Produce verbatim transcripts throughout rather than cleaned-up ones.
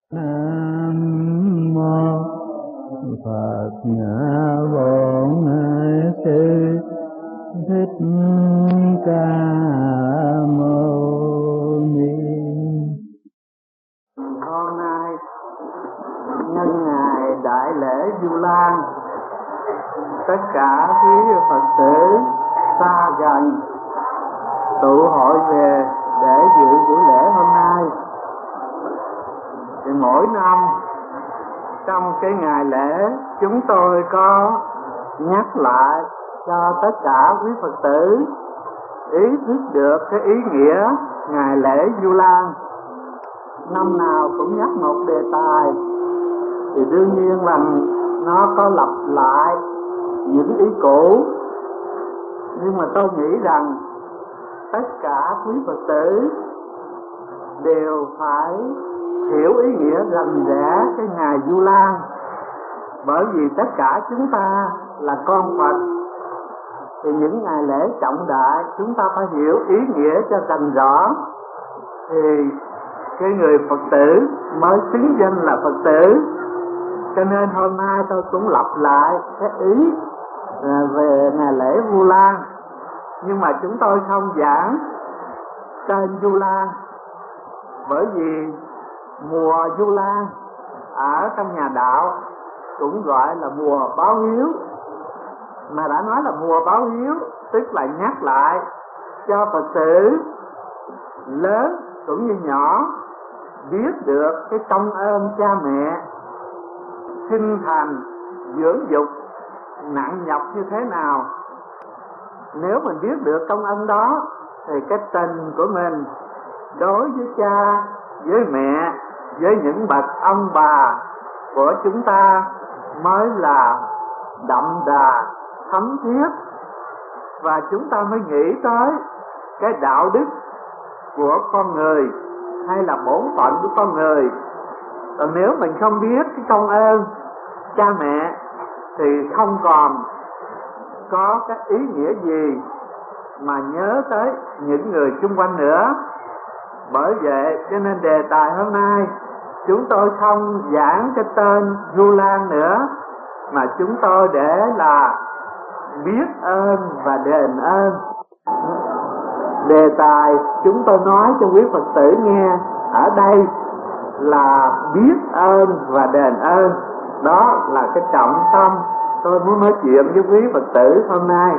Nam mô Phật Bổn Sư Thích Ca Mâu Ni. Hôm nay nhân ngày đại lễ Vu Lan, tất cả quý Phật tử xa gần tụ hội về để dự buổi lễ hôm nay. Thì mỗi năm trong cái ngày lễ chúng tôi có nhắc lại cho tất cả quý Phật tử ý thức được cái ý nghĩa ngày lễ Vu Lan. Năm nào cũng nhắc một đề tài, thì đương nhiên là nó có lặp lại những ý cũ, nhưng mà tôi nghĩ rằng tất cả quý Phật tử đều phải hiểu ý nghĩa rành rẽ cái ngày Vu Lan, bởi vì tất cả chúng ta là con Phật, thì những ngày lễ trọng đại chúng ta phải hiểu ý nghĩa cho rành rõ, thì cái người Phật tử mới xứng danh là Phật tử. Cho nên hôm nay tôi cũng lặp lại cái ý về ngày lễ Vu Lan, nhưng mà chúng tôi không giảng tên Vu Lan, bởi vì mùa Vu Lan ở trong nhà đạo cũng gọi là mùa báo hiếu. Mà đã nói là mùa báo hiếu, tức là nhắc lại cho Phật tử lớn cũng như nhỏ biết được cái công ơn cha mẹ sinh thành dưỡng dục nặng nhọc như thế nào. Nếu mình biết được công ơn đó thì cái tình của mình đối với cha, với mẹ, với những bậc ông bà của chúng ta mới là đậm đà, thấm thiết, và chúng ta mới nghĩ tới cái đạo đức của con người hay là bổn phận của con người. Còn nếu mình không biết cái công ơn cha mẹ thì không còn có cái ý nghĩa gì mà nhớ tới những người xung quanh nữa. Bởi vậy cho nên đề tài hôm nay chúng tôi không giảng cái tên Vu Lan nữa, mà chúng tôi để là biết ơn và đền ơn. Đề tài chúng tôi nói cho quý Phật tử nghe ở đây là biết ơn và đền ơn. Đó là cái trọng tâm tôi muốn nói chuyện với quý Phật tử hôm nay.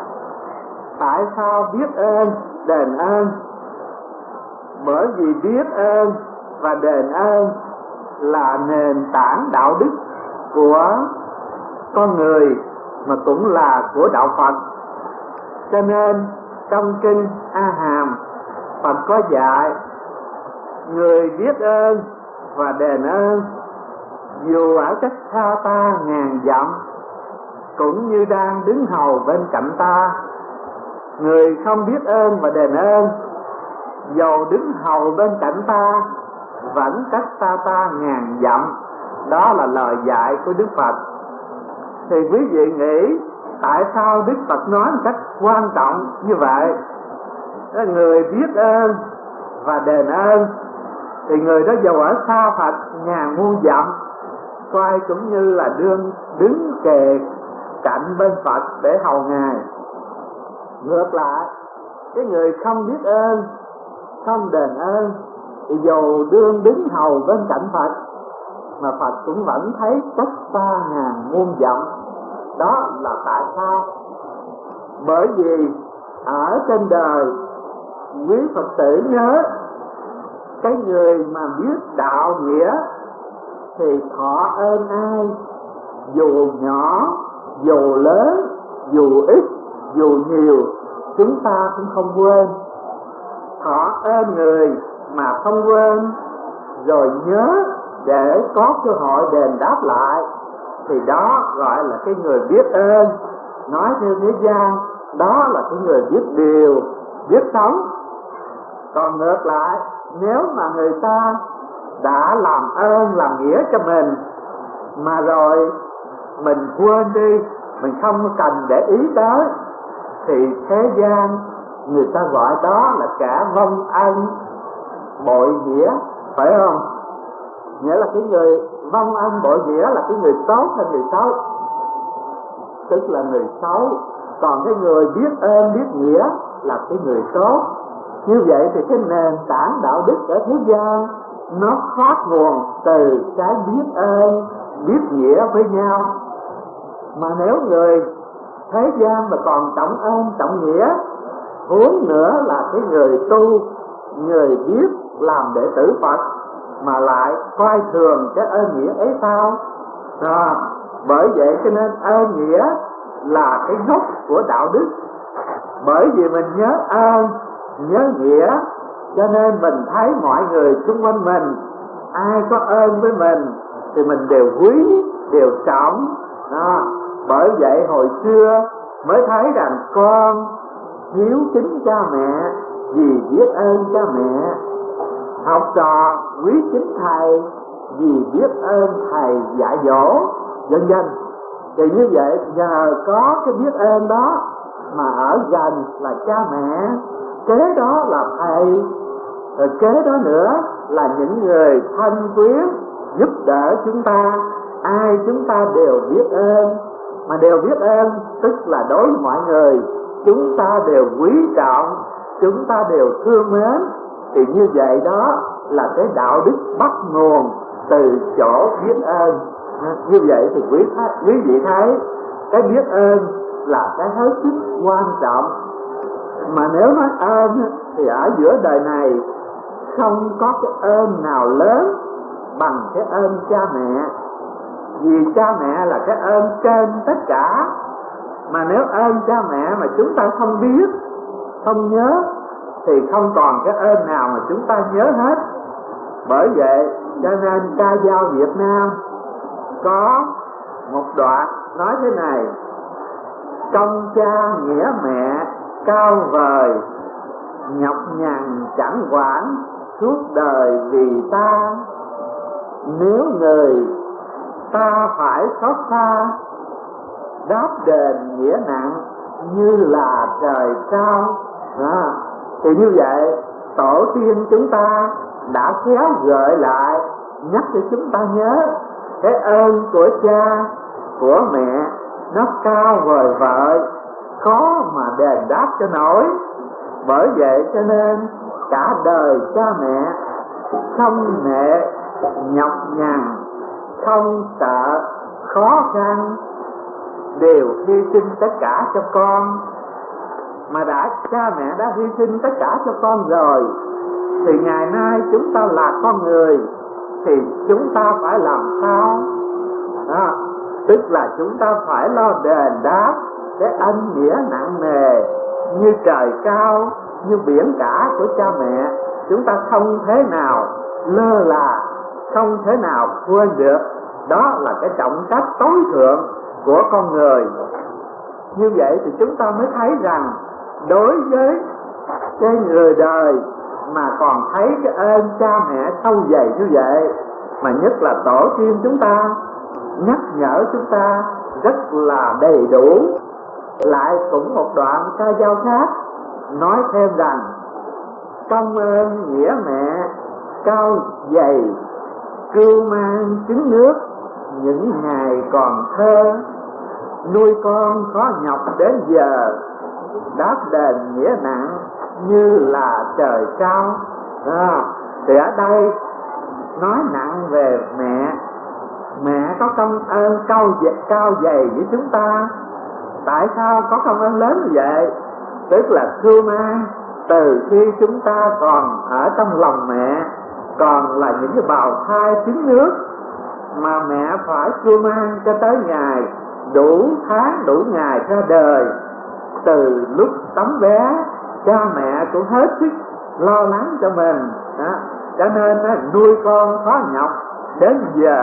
Tại sao biết ơn, đền ơn? Bởi vì biết ơn và đền ơn là nền tảng đạo đức của con người, mà cũng là của đạo Phật. Cho nên trong kinh A Hàm, Phật có dạy người biết ơn và đền ơn dù ở cách xa ta ngàn dặm cũng như đang đứng hầu bên cạnh ta. Người không biết ơn và đền ơn dầu đứng hầu bên cạnh ta vẫn cách xa ta ngàn dặm. Đó là lời dạy của Đức Phật. Thì quý vị nghĩ tại sao Đức Phật nói một cách quan trọng như vậy? Người biết ơn và đền ơn thì người đó dầu ở xa Phật ngàn muôn dặm, coi cũng như là đương đứng kề cạnh bên Phật để hầu Ngài. Ngược lại, cái người không biết ơn, không đền ơn thì dầu đương đứng hầu bên cạnh Phật mà Phật cũng vẫn thấy cách xa ngàn muôn dặm. Đó là tại sao? Bởi vì ở trên đời, quý Phật tử nhớ, cái người mà biết đạo nghĩa thì thọ ơn ai, dù nhỏ, dù lớn, dù ít, dù nhiều, chúng ta cũng không quên. Thọ ơn người mà không quên, rồi nhớ để có cơ hội đền đáp lại, thì đó gọi là cái người biết ơn. Nói theo thế gian, đó là cái người biết điều, biết sống. Còn ngược lại, nếu mà người ta đã làm ơn, làm nghĩa cho mình, mà rồi mình quên đi, mình không cần để ý tới, thì thế gian người ta gọi đó là cả vong ân bội nghĩa, phải không? nghĩa là cái người vong ân bội nghĩa là cái người tốt hay người xấu? Tức là người xấu. Còn cái người biết ơn biết nghĩa là cái người tốt. Như vậy thì cái nền tảng đạo đức ở thế gian nó phát nguồn từ cái biết ơn biết nghĩa với nhau. Mà nếu người thế gian mà còn trọng ơn trọng nghĩa, huống nữa là cái người tu, người biết làm đệ tử Phật mà lại coi thường cái ơn nghĩa ấy sao? À, bởi vậy cho nên ơn nghĩa là cái gốc của đạo đức. Bởi vì mình nhớ ơn nhớ nghĩa cho nên mình thấy mọi người xung quanh mình ai có ơn với mình thì mình đều quý, đều trọng. Đó. Bởi vậy hồi xưa mới thấy rằng con hiếu kính cha mẹ vì biết ơn cha mẹ, học trò quý kính thầy vì biết ơn thầy dạy dỗ, vân vân. Thì như vậy nhờ có cái biết ơn đó mà ở gần là cha mẹ, kế đó là thầy, rồi kế đó nữa là những người thân quyến giúp đỡ chúng ta. Ai chúng ta đều biết ơn, mà đều biết ơn tức là đối với mọi người chúng ta đều quý trọng, chúng ta đều thương mến. Thì như vậy đó là cái đạo đức bắt nguồn từ chỗ biết ơn. Như vậy thì quý, quý vị thấy cái biết ơn là cái hết sức quan trọng. Mà nếu nói ơn thì ở giữa đời này không có cái ơn nào lớn bằng cái ơn cha mẹ. Vì cha mẹ là cái ơn trên tất cả. Mà nếu ơn cha mẹ mà chúng ta không biết, không nhớ thì không còn cái ơn nào mà chúng ta nhớ hết. Bởi vậy cho nên ca dao Việt Nam có một đoạn nói thế này: công cha nghĩa mẹ cao vời, nhọc nhằn chẳng quản suốt đời vì ta. Nếu người ta phải xót xa, đáp đền nghĩa nặng như là trời cao. À, thì như vậy tổ tiên chúng ta đã khéo gợi lại nhắc cho chúng ta nhớ cái ơn của cha của mẹ nó cao vời vợi, khó mà đền đáp cho nổi. Bởi vậy cho nên cả đời cha mẹ không nệ nhọc nhằn, không sợ khó khăn, đều hy sinh tất cả cho con. Mà đã cha mẹ đã hy sinh tất cả cho con rồi thì ngày nay chúng ta là con người thì chúng ta phải làm sao? Đó, tức là chúng ta phải lo đền đáp cái ân nghĩa nặng nề như trời cao, như biển cả của cha mẹ. Chúng ta không thể nào lơ là, không thể nào quên được. Đó là cái trọng trách tối thượng của con người. Như vậy thì chúng ta mới thấy rằng đối với cái người đời mà còn thấy cái ơn cha mẹ sâu dày như vậy, mà nhất là tổ tiên chúng ta nhắc nhở chúng ta rất là đầy đủ. Lại cũng một đoạn ca dao khác nói thêm rằng công ơn nghĩa mẹ cao dày, cưu mang trứng nước những ngày còn thơ. Nuôi con khó nhọc đến giờ, đáp đền nghĩa nặng như là trời cao. À, thì ở đây nói nặng về mẹ. Mẹ có công ơn cao dày, cao dày với chúng ta. Tại sao có công ơn lớn như vậy? Tức là cưu mang từ khi chúng ta còn ở trong lòng mẹ, còn là những cái bào thai trứng nước, mà mẹ phải cưu mang cho tới ngày đủ tháng đủ ngày ra đời. Từ lúc tấm bé, cha mẹ cũng hết sức lo lắng cho mình. Đó. Cho nên nuôi con khó nhọc đến giờ.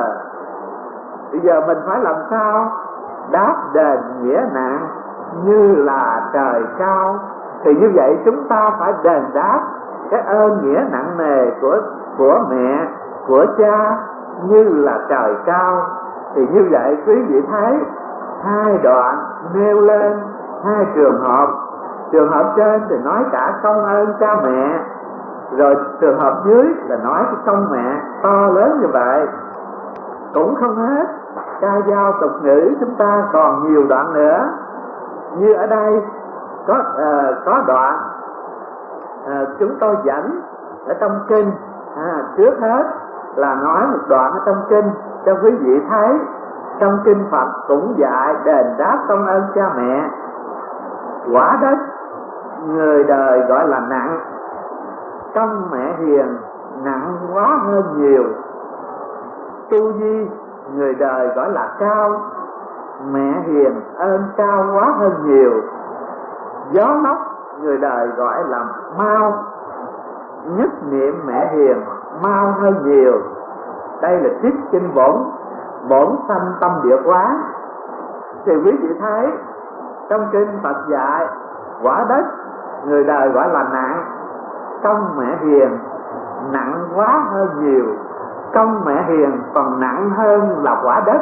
Bây giờ mình phải làm sao? Đáp đền nghĩa nặng như là trời cao. Thì như vậy chúng ta phải đền đáp cái ơn nghĩa nặng nề của của mẹ, của cha như là trời cao. Thì như vậy quý vị thấy hai đoạn nêu lên hai trường hợp. Trường hợp trên thì nói cả công ơn cha mẹ, Rồi trường hợp dưới là nói cái công mẹ to lớn như vậy cũng không hết. Ca dao tục ngữ chúng ta còn nhiều đoạn nữa. Như ở đây có uh, có đoạn uh, chúng tôi dẫn ở trong kinh. À, trước hết là nói một đoạn ở trong kinh cho quý vị thấy. Trong kinh Phật cũng dạy đền đáp công ơn cha mẹ. Quả đất người đời gọi là nặng, công mẹ hiền nặng quá hơn nhiều. Tu di người đời gọi là cao, mẹ hiền ơn cao quá hơn nhiều. Gió lốc người đời gọi là mau, nhất niệm mẹ hiền mau hơn nhiều. Đây là trích kinh bổn bổn sanh tâm địa quán. Thì quý vị thấy trong kinh Phật dạy quả đất người đời gọi là nặng, công mẹ hiền nặng quá hơn nhiều. Công mẹ hiền còn nặng hơn là quả đất.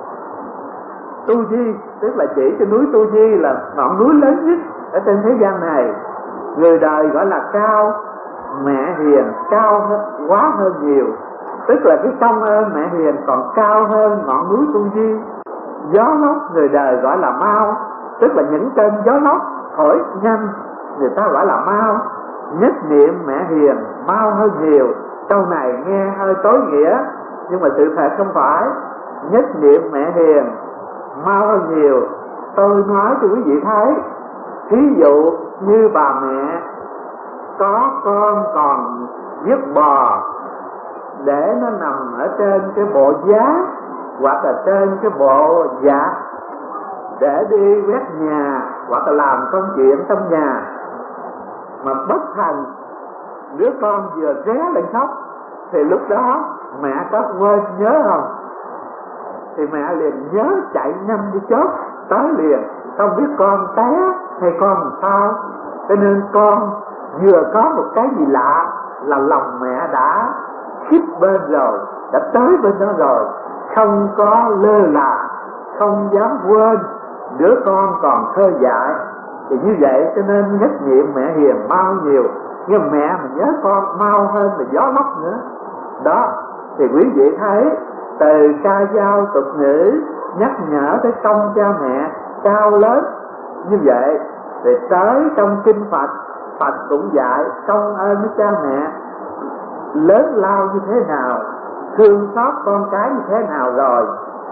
Tu Di tức là chỉ cho núi Tu Di là ngọn núi lớn nhất ở trên thế gian này. Người đời gọi là cao, mẹ hiền cao hơn, quá hơn nhiều. Tức là cái công ơn mẹ hiền còn cao hơn ngọn núi Tu Di. Gió lốc người đời gọi là mau, tức là những cơn gió lốc thổi nhanh người ta gọi là mau. Nhất niệm mẹ hiền mau hơn nhiều. Câu này nghe hơi tối nghĩa, nhưng mà sự thật không phải. Nhất niệm mẹ hiền mau hơn nhiều. Tôi nói cho quý vị thấy, thí dụ như bà mẹ có con còn giết bò để nó nằm ở trên cái bộ giá hoặc là trên cái bộ dạ để đi quét nhà hoặc là làm công chuyện trong nhà, mà bất thành đứa con vừa ré lên khóc, thì lúc đó mẹ có quên nhớ không? Thì mẹ liền nhớ chạy nhanh đi chốt tới liền, không biết con té hay con làm sao. Cho nên con vừa có một cái gì lạ là lòng mẹ đã khít bên rồi, đã tới bên đó rồi, không có lơ là, không dám quên đứa con còn thơ dại. Thì như vậy cho nên nhất niệm mẹ hiền mau nhiều. Nhưng mẹ mà nhớ con mau hơn là gió lốc nữa. Đó, thì quý vị thấy từ ca dao tục ngữ nhắc nhở tới công cha mẹ cao lớn như vậy. Thì tới trong kinh Phật, Phật cũng dạy công ơn với cha mẹ lớn lao như thế nào, thương xót con cái như thế nào rồi.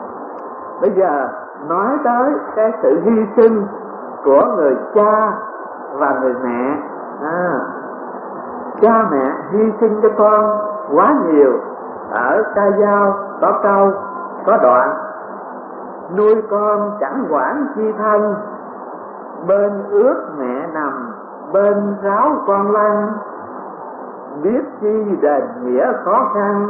Bây giờ nói tới cái sự hy sinh của người cha và người mẹ. À, cha mẹ hy sinh cho con quá nhiều. Ở ca dao có câu, có đoạn: nuôi con chẳng quản chi thân, bên ướt mẹ nằm, bên ráo con lăn. Biết chi đền nghĩa khó khăn,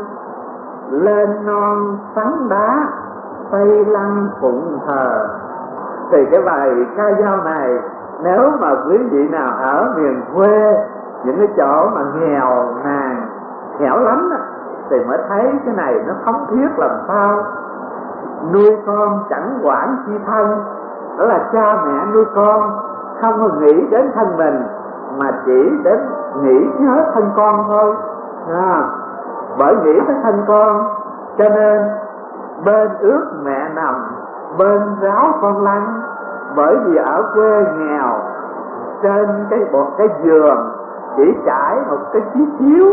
lên non sắn đá, xây lăng phụng thờ. Thì cái bài ca dao này, nếu mà quý vị nào ở miền quê, những cái chỗ mà nghèo nàn, hẻo lánh á, thì mới thấy cái này nó thống thiết làm sao. Nuôi con chẳng quản chi thân, đó là cha mẹ nuôi con không có nghĩ đến thân mình, mà chỉ đến nghĩ nhớ thân con thôi. À, bởi nghĩ tới thân con cho nên bên ướt mẹ nằm, bên ráo con lăn. Bởi vì ở quê nghèo, trên cái một cái giường chỉ trải một cái chiếc chiếu,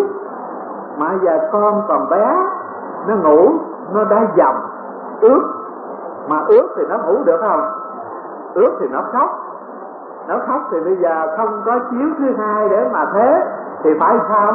mà giờ con còn bé, nó ngủ nó đã dầm ướt, mà ướt thì nó ngủ được không? Ướt thì nó khóc, nó khóc thì bây giờ không có chiếu thứ hai để mà thế thì phải sao?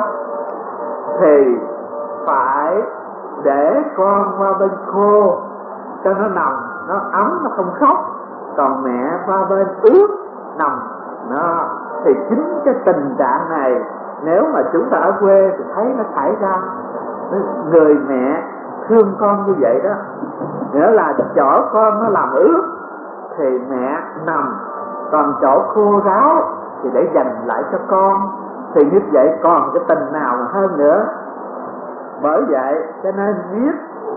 Thì phải để con qua bên khô cho nó nằm, nó ấm, nó không khóc. Còn mẹ qua bên ướt nằm nó, thì chính cái tình trạng này nếu mà chúng ta ở quê thì thấy nó xảy ra. Người mẹ thương con như vậy đó, nghĩa là chỗ con nó làm ướt thì mẹ nằm, còn chỗ khô ráo thì để dành lại cho con. Thì như vậy còn cái tình nào hơn nữa. Bởi vậy cho nên biết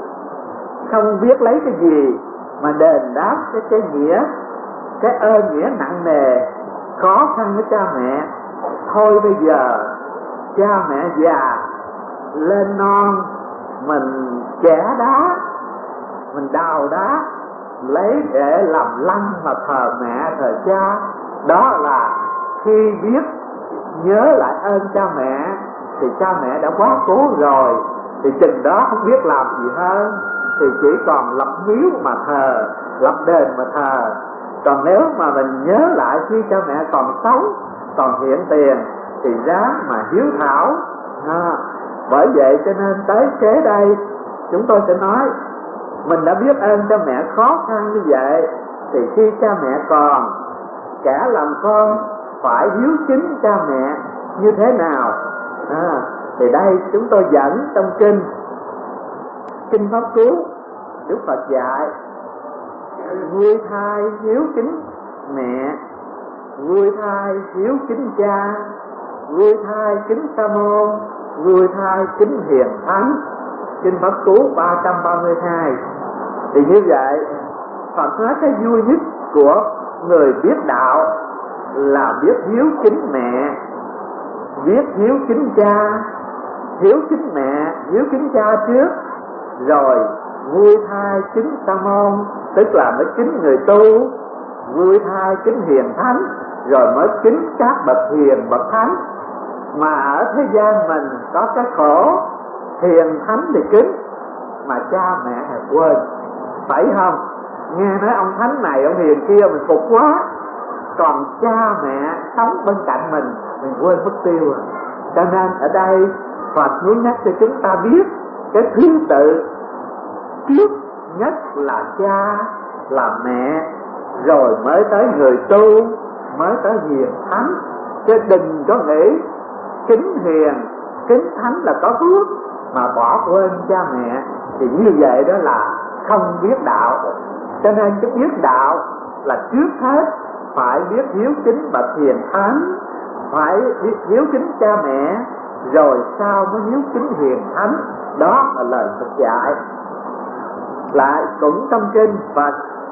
không biết lấy cái gì mà đền đáp cái cái nghĩa, cái ơn nghĩa nặng nề khó khăn với cha mẹ. Thôi bây giờ cha mẹ già lên non, mình chẻ đá, mình đào đá lấy để làm lăng mà thờ mẹ thờ cha. Đó là khi biết nhớ lại ơn cha mẹ thì cha mẹ đã quá cố rồi, thì chừng đó không biết làm gì hơn, thì chỉ còn lập miếu mà thờ, lập đền mà thờ. Còn nếu mà mình nhớ lại khi cha mẹ còn sống, còn hiện tiền, thì ráng mà hiếu thảo. à, Bởi vậy cho nên tới kế đây chúng tôi sẽ nói, mình đã biết ơn cha mẹ khó khăn như vậy, thì khi cha mẹ còn, kẻ làm con phải hiếu kính cha mẹ như thế nào. à, Thì đây chúng tôi dẫn trong kinh Kinh Pháp Cú, Đức Phật dạy vui thai hiếu kính mẹ, vui thai hiếu kính cha, vui thai kính sa môn, vui thai kính hiền thánh. Kinh Pháp Cú ba trăm ba mươi hai. Thì như vậy Phật nói cái vui nhất của người biết đạo là biết hiếu kính mẹ, biết hiếu kính cha. Hiếu kính mẹ, hiếu kính cha trước, rồi vui thai kính sa môn, tức là mới kính người tu. Vui thai kính hiền thánh, rồi mới kính các bậc hiền bậc thánh. Mà ở thế gian mình có cái khổ, hiền thánh thì kính, mà cha mẹ thì quên, phải không? Nghe nói ông thánh này ông hiền kia mình phục quá, còn cha mẹ sống bên cạnh mình mình quên mất tiêu rồi. Cho nên ở đây Phật muốn nhắc cho chúng ta biết cái thứ tự trước nhất là cha, là mẹ, rồi mới tới người tu, mới tới hiền thánh. Chứ đừng có nghĩ kính hiền, kính thánh là có phước mà bỏ quên cha mẹ, thì như vậy đó là không biết đạo. Cho nên cái biết đạo là trước hết phải biết hiếu kính bậc hiền thánh, phải hiếu kính cha mẹ, rồi sau mới hiếu kính hiền thánh. Đó là lời Phật dạy. Lại cũng trong kinh Phật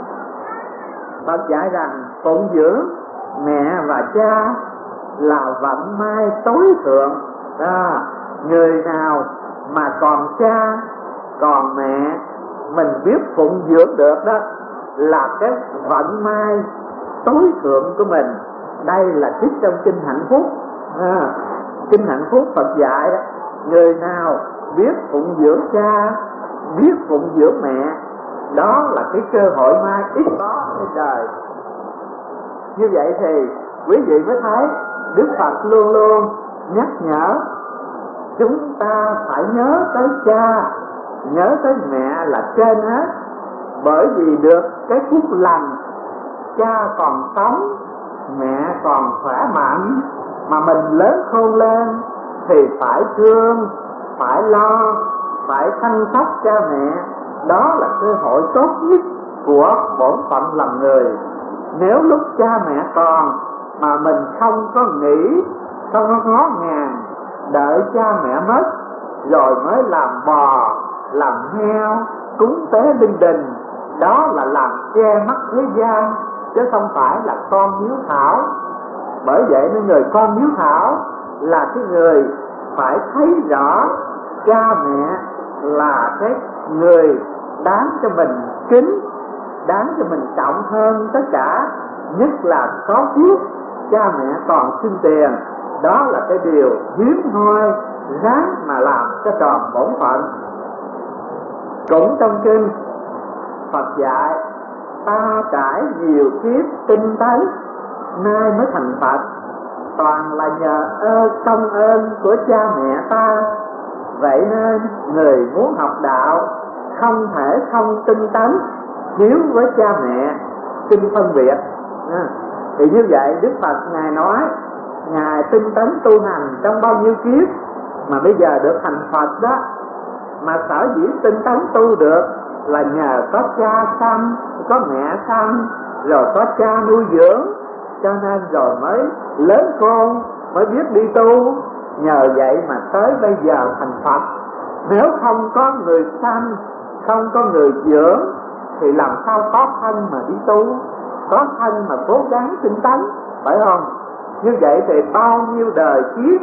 Phật dạy rằng phụng dưỡng mẹ và cha là vận may tối thượng. à, Người nào mà còn cha còn mẹ mình biết phụng dưỡng được đó là cái vận may tối thượng của mình. Đây là trích trong kinh Hạnh Phúc. à, Kinh Hạnh Phúc Phật dạy đó, người nào biết phụng dưỡng cha, biết phụng dưỡng mẹ, đó là cái cơ hội mai ít có trên đời. Như vậy thì quý vị mới thấy Đức Phật luôn luôn nhắc nhở chúng ta phải nhớ tới cha, nhớ tới mẹ là trên hết. Bởi vì được cái phúc lành cha còn sống, mẹ còn khỏe mạnh, mà mình lớn khôn lên thì phải thương, phải lo, phải chăm sóc cha mẹ. Đó là cơ hội tốt nhất của bổn phận làm người. Nếu lúc cha mẹ còn mà mình không có nghĩ, không có ngó ngàng, đợi cha mẹ mất rồi mới làm bò, làm heo, cúng tế linh đình, đó là làm che mắt thế gian, chứ không phải là con hiếu thảo. Bởi vậy nên người con hiếu thảo là cái người phải thấy rõ cha mẹ là cái người đáng cho mình kính, đáng cho mình trọng hơn tất cả. Nhất là có phước cha mẹ còn sinh tiền, đó là cái điều hiếm hoi, ráng mà làm cho tròn bổn phận. Cũng trong kinh Phật dạy ta trải nhiều kiếp tinh tấn nay mới thành Phật, toàn là nhờ ơn công ơn của cha mẹ ta. Vậy nên người muốn học đạo không thể không tinh tấn hiếu với cha mẹ. Kinh phân biệt à, thì như vậy Đức Phật Ngài nói Ngài tinh tấn tu hành trong bao nhiêu kiếp mà bây giờ được thành Phật đó. Mà sở dĩ tinh tấn tu được là nhờ có cha sanh, có mẹ sanh, rồi có cha nuôi dưỡng, cho nên rồi mới lớn khôn, mới biết đi tu. Nhờ vậy mà tới bây giờ thành Phật. Nếu không có người sanh, không có người dưỡng thì làm sao có thân mà đi tu, có thân mà cố gắng tinh tấn, phải không? Như vậy thì bao nhiêu đời kiếp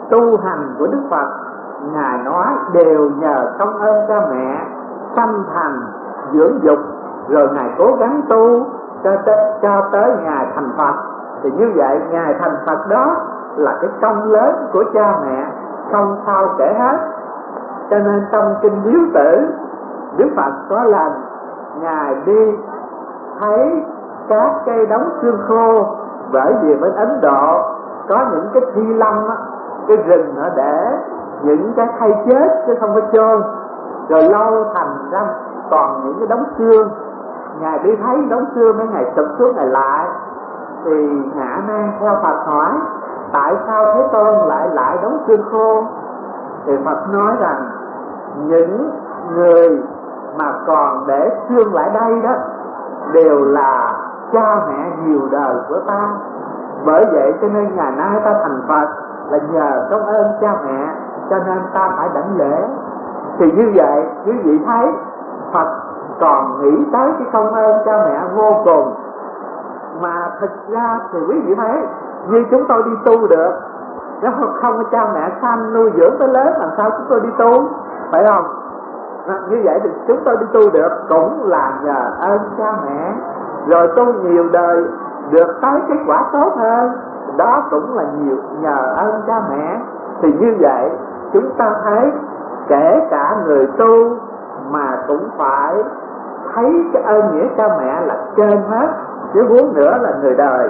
tu hành của Đức Phật, Ngài nói đều nhờ công ơn cha mẹ sanh thành dưỡng dục, rồi Ngài cố gắng tu cho, cho tới Ngài thành Phật. Thì như vậy Ngài thành Phật đó là cái công lớn của cha mẹ, không sao kể hết. Cho nên trong kinh Hiếu Tử, Đức Phật có lần Ngài đi thấy các cây đống xương khô, bởi vì bên Ấn Độ có những cái thi lâm á, cái rừng nó để những cái thây chết chứ không có chôn, rồi lâu thành ra còn những cái đống xương. Ngài đi thấy đống xương mấy ngày sụp xuống Ngài lại, thì Ngã Nan theo Phật hỏi tại sao Thế Tôn lại lại đống xương khô. Thì Phật nói rằng những người mà còn để xương lại đây đó đều là cha mẹ nhiều đời của ta. Bởi vậy cho nên ngày nay ta thành Phật là nhờ công ơn cha mẹ, cho nên ta phải đảnh lễ. Thì như vậy quý vị thấy Phật còn nghĩ tới cái công ơn cha mẹ vô cùng. Mà thực ra thì quý vị thấy như chúng tôi đi tu được, nếu không có cha mẹ sanh nuôi dưỡng tới lớn làm sao chúng tôi đi tu, phải không? Như vậy thì chúng tôi đi tu được cũng là nhờ ơn cha mẹ. Rồi tu nhiều đời được tới kết quả tốt hơn, đó cũng là nhiều nhờ ơn cha mẹ. Thì như vậy chúng ta thấy kể cả người tu mà cũng phải thấy cái ơn nghĩa cha mẹ là trên hết, chứ huống nữa là người đời.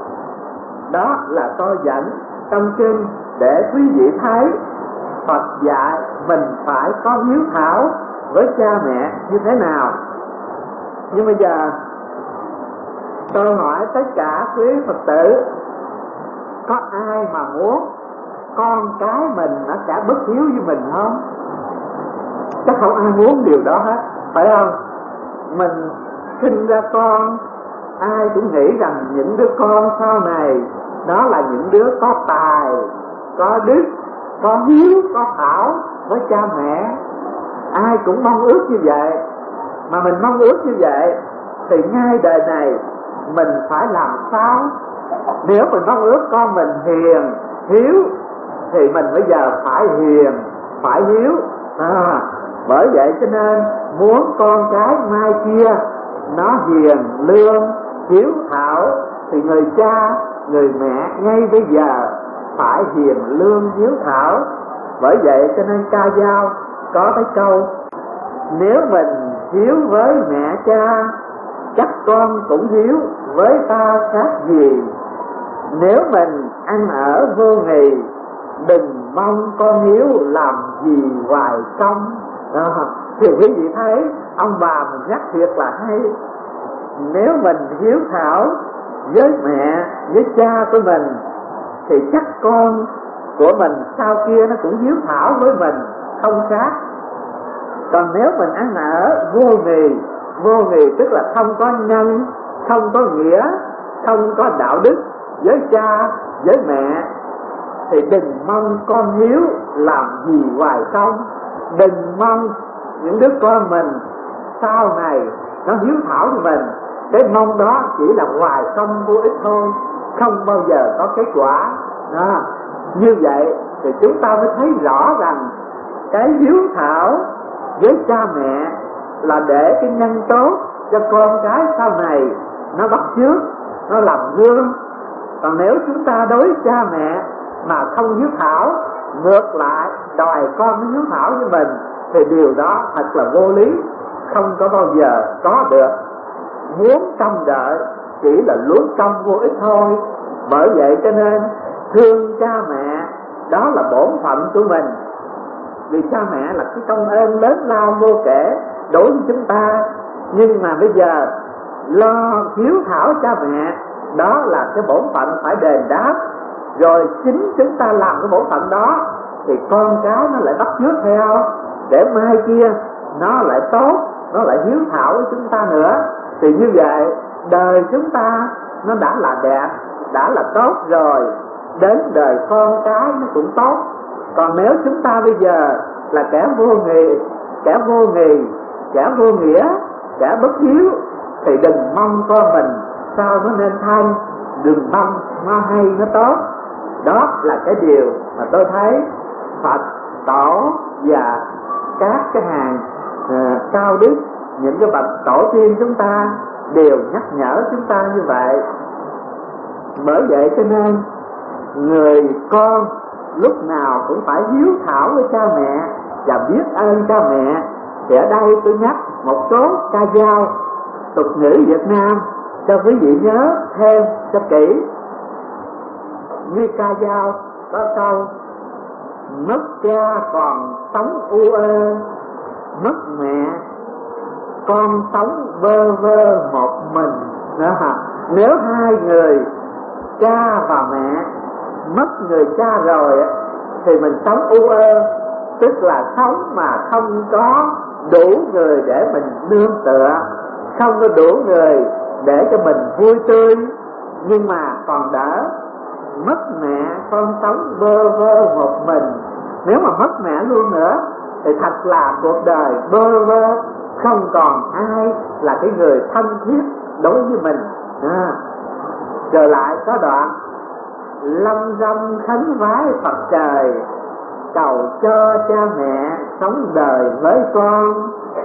Đó là tôi dẫn trong kinh để quý vị thấy Phật dạy mình phải có hiếu thảo với cha mẹ như thế nào. Nhưng bây giờ tôi hỏi tất cả quý Phật tử, có ai mà muốn con cái mình nó sẽ bất hiếu với mình không? Chắc không ai muốn điều đó hết, phải không? Mình sinh ra con, ai cũng nghĩ rằng những đứa con sau này đó là những đứa có tài, có đức, có hiếu, có thảo với cha mẹ. Ai cũng mong ước như vậy. Mà mình mong ước như vậy thì ngay đời này mình phải làm sao? Nếu mình mong ước con mình hiền, hiếu, thì mình bây giờ phải hiền, phải hiếu. À, bởi vậy cho nên muốn con cái mai kia nó hiền, lương, hiếu thảo, thì người cha, người mẹ ngay bây giờ phải hiền, lương, hiếu thảo. Bởi vậy cho nên ca dao có cái câu: nếu mình hiếu với mẹ cha, chắc con cũng hiếu với ta khác gì. Nếu mình ăn ở vô nghì, đừng mong con hiếu làm gì hoài công. Đó. Thì quý vị thấy ông bà mình nhắc thiệt là hay. Nếu mình hiếu thảo với mẹ, với cha của mình, thì chắc con của mình sau kia nó cũng hiếu thảo với mình, không khác. Còn nếu mình ăn ở vô nghì, vô nghì tức là không có nhân, không có nghĩa, không có đạo đức với cha, với mẹ, thì đừng mong con hiếu làm gì hoài công. Đừng mong những đứa con mình sau này nó hiếu thảo với mình. Cái mong đó chỉ là hoài công vô ích thôi, không bao giờ có kết quả. Đó. Như vậy thì chúng ta mới thấy rõ rằng cái hiếu thảo với cha mẹ là để cái nhân tốt cho con cái sau này nó bắt chước, nó làm gương. Còn nếu chúng ta đối với cha mẹ mà không hiếu thảo, ngược lại đòi con nó hiếu thảo với mình, thì điều đó thật là vô lý, không có bao giờ có được. Muốn trông đợi chỉ là luống công vô ích thôi. Bởi vậy cho nên thương cha mẹ đó là bổn phận của mình. Vì cha mẹ là cái công ơn lớn lao vô kể đối với chúng ta. Nhưng mà bây giờ lo hiếu thảo cha mẹ, đó là cái bổn phận phải đền đáp. Rồi chính chúng ta làm cái bổn phận đó thì con cái nó lại bắt chước theo, để mai kia nó lại tốt, nó lại hiếu thảo với chúng ta nữa. Thì như vậy đời chúng ta nó đã là đẹp, đã là tốt rồi, đến đời con cái nó cũng tốt. Còn nếu chúng ta bây giờ là kẻ vô nghì, kẻ vô nghì, kẻ vô nghĩa, kẻ bất hiếu, thì đừng mong con mình sao nó nên thanh, đừng mong nó hay, nó tốt. Đó là cái điều mà tôi thấy Phật, Tổ và các cái hàng uh, cao đức, những cái bậc tổ tiên chúng ta đều nhắc nhở chúng ta như vậy. Bởi vậy cho nên người con lúc nào cũng phải hiếu thảo với cha mẹ và biết ơn cha mẹ. Thì ở đây tôi nhắc một số ca dao tục ngữ Việt Nam cho quý vị nhớ thêm cho kỹ. Như ca dao có câu: mất cha còn sống u ơ, mất mẹ con sống bơ vơ một mình. Đó. Nếu hai người cha và mẹ mất người cha rồi thì mình sống u ơ, tức là sống mà không có đủ người để mình nương tựa, không có đủ người để cho mình vui tươi. Nhưng mà còn đỡ, mất mẹ con sống bơ vơ một mình. Nếu mà mất mẹ luôn nữa thì thật là cuộc đời bơ vơ, không còn ai là cái người thân thiết đối với mình. À, trở lại có đoạn: lâm dâm khấn vái Phật trời, cầu cho cha mẹ sống đời với con.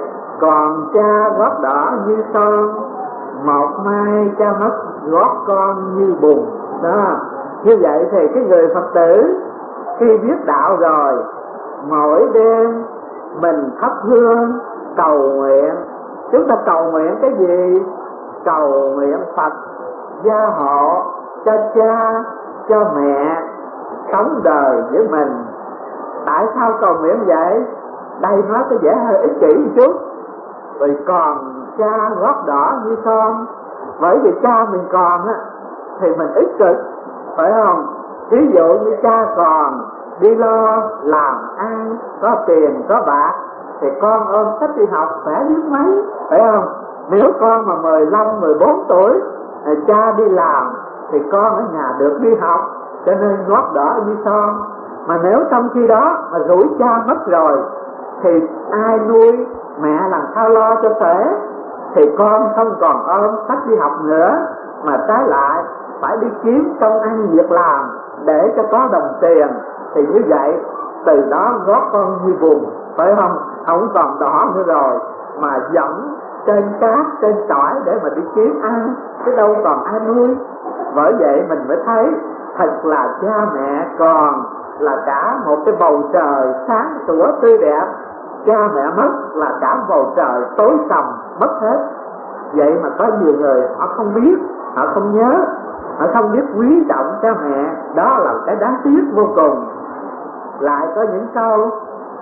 Còn cha gót đỏ như son, một mai cha mất gót con như bùn. Đó. Như vậy thì cái người Phật tử khi biết đạo rồi, mỗi đêm mình thắp hương cầu nguyện. Chúng ta cầu nguyện cái gì? Cầu nguyện Phật gia hộ cho cha, cho mẹ sống đời với mình. Tại sao cầu nguyện vậy? Đây nói có vẻ hơi ích kỷ một chút. Rồi còn cha gót đỏ như son, bởi vì cha mình còn á thì mình ích cực, phải không? Ví dụ như cha còn đi lo làm ăn, có tiền có bạc thì con ôm sách đi học khỏe biết mấy, phải không? Nếu con mà mười lăm, mười bốn tuổi thì cha đi làm thì con ở nhà được đi học, cho nên gót đỏ như son. Mà nếu trong khi đó mà rủi cha mất rồi thì ai nuôi mẹ, làm sao lo cho khỏe? Thì con không còn ôm sách đi học nữa, mà trái lại phải đi kiếm công ăn việc làm để cho có đồng tiền. Thì như vậy từ đó gót con như bùn, phải không? Không còn đỏ nữa rồi, mà dẫn trên cát, trên sỏi để mà đi kiếm ăn, chứ đâu còn ai nuôi. Bởi vậy mình mới thấy thật là cha mẹ còn là cả một cái bầu trời sáng sủa tươi đẹp. Cha mẹ mất là cả bầu trời tối sầm mất hết. Vậy mà có nhiều người họ không biết, họ không nhớ, họ không biết quý trọng cha mẹ. Đó là cái đáng tiếc vô cùng. Lại có những câu: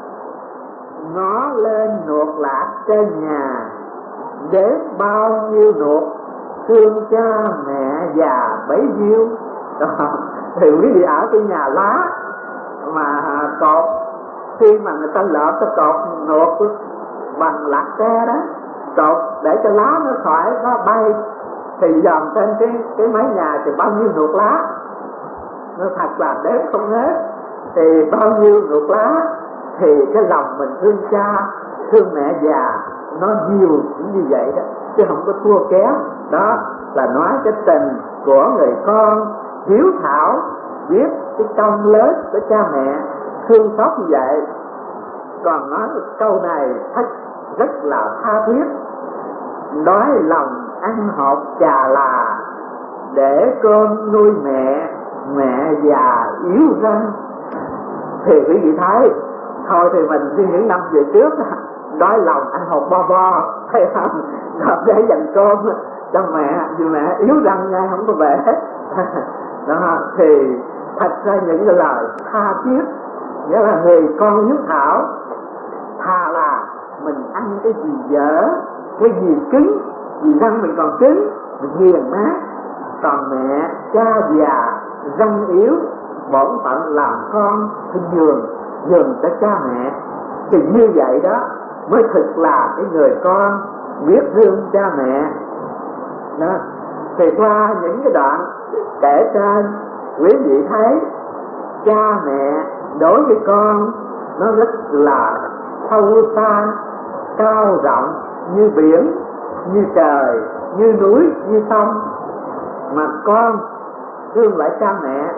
ngó lên nuột lạc trên nhà, đếm bao nhiêu nuột, thương cha mẹ già bấy nhiêu. Thì quý vị ở cái nhà lá mà cột, khi mà người ta lợp cái cột nuột bằng lạc tre đó, cột để cho lá nó khỏi nó bay, thì dòm trên cái, cái mái nhà thì bao nhiêu nuột lá, nó thật là đếm không hết. Thì bao nhiêu nuột lá thì cái lòng mình thương cha, thương mẹ già nó nhiều cũng như vậy đó, chứ không có thua kém. Đó là nói cái tình của người con hiếu thảo, biết cái công lớn của cha mẹ, thương xót như vậy. Còn nói một câu này thật rất là tha thiết: đói lòng ăn hột trà là, để con nuôi mẹ, mẹ già yếu răng. Thì quý vị thấy, thôi thì mình như những năm về trước, đói lòng ăn hột bo bo, thấy không? Hợp để dành cơm cho mẹ, vì mẹ yếu răng nha, không có về hết. Đó, thì thật ra những cái lời tha thiết, nghĩa là người con hiếu thảo, thà là mình ăn cái gì dở, cái gì cứng, vì răng mình còn cứng, mình nghiền nát. Còn mẹ, cha già, răng yếu, bổn phận làm con thì nhường, nhường cho cha mẹ. Thì như vậy đó mới thực là cái người con biết thương cha mẹ. Đó. Thì qua những cái đoạn kể trên, quý vị thấy cha mẹ đối với con nó rất là sâu xa, cao rộng, như biển, như trời, như núi, như sông. Mà con thương lại cha mẹ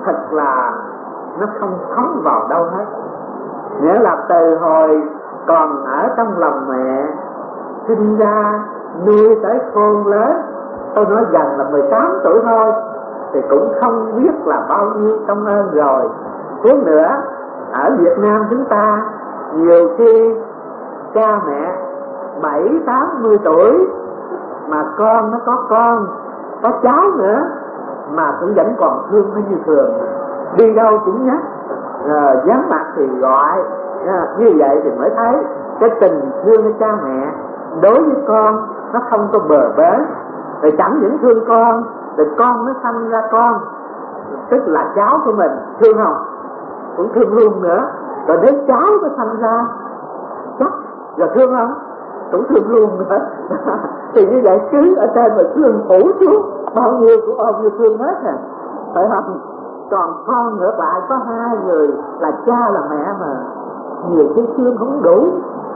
thật là nó không thấm vào đâu hết. Nghĩa là từ hồi còn ở trong lòng mẹ, sinh ra nuôi tới khôn lớn, tôi nói gần là mười tám tuổi thôi, thì cũng không biết là bao nhiêu công ơn rồi. Tiếp nữa, ở Việt Nam chúng ta nhiều khi cha mẹ bảy tám mươi tuổi mà con nó có con, có cháu nữa mà cũng vẫn còn thương nó như thường, đi đâu cũng nhắc, à, vắng mặt thì gọi. À, như vậy thì mới thấy cái tình thương của cha mẹ đối với con nó không có bờ bến. Rồi chẳng những thương con, rồi con nó sanh ra con, tức là cháu của mình, thương không? Cũng thương luôn nữa. Rồi nếu cháu nó sanh ra chắc rồi thương không? Cũng thương luôn nữa. Thì như vậy cứ ở trên mà thương phủ xuống, bao nhiêu cũng ôm như thương hết à, phải không? Còn con ngược lại có hai người là cha là mẹ mà nhiều khi thương không đủ,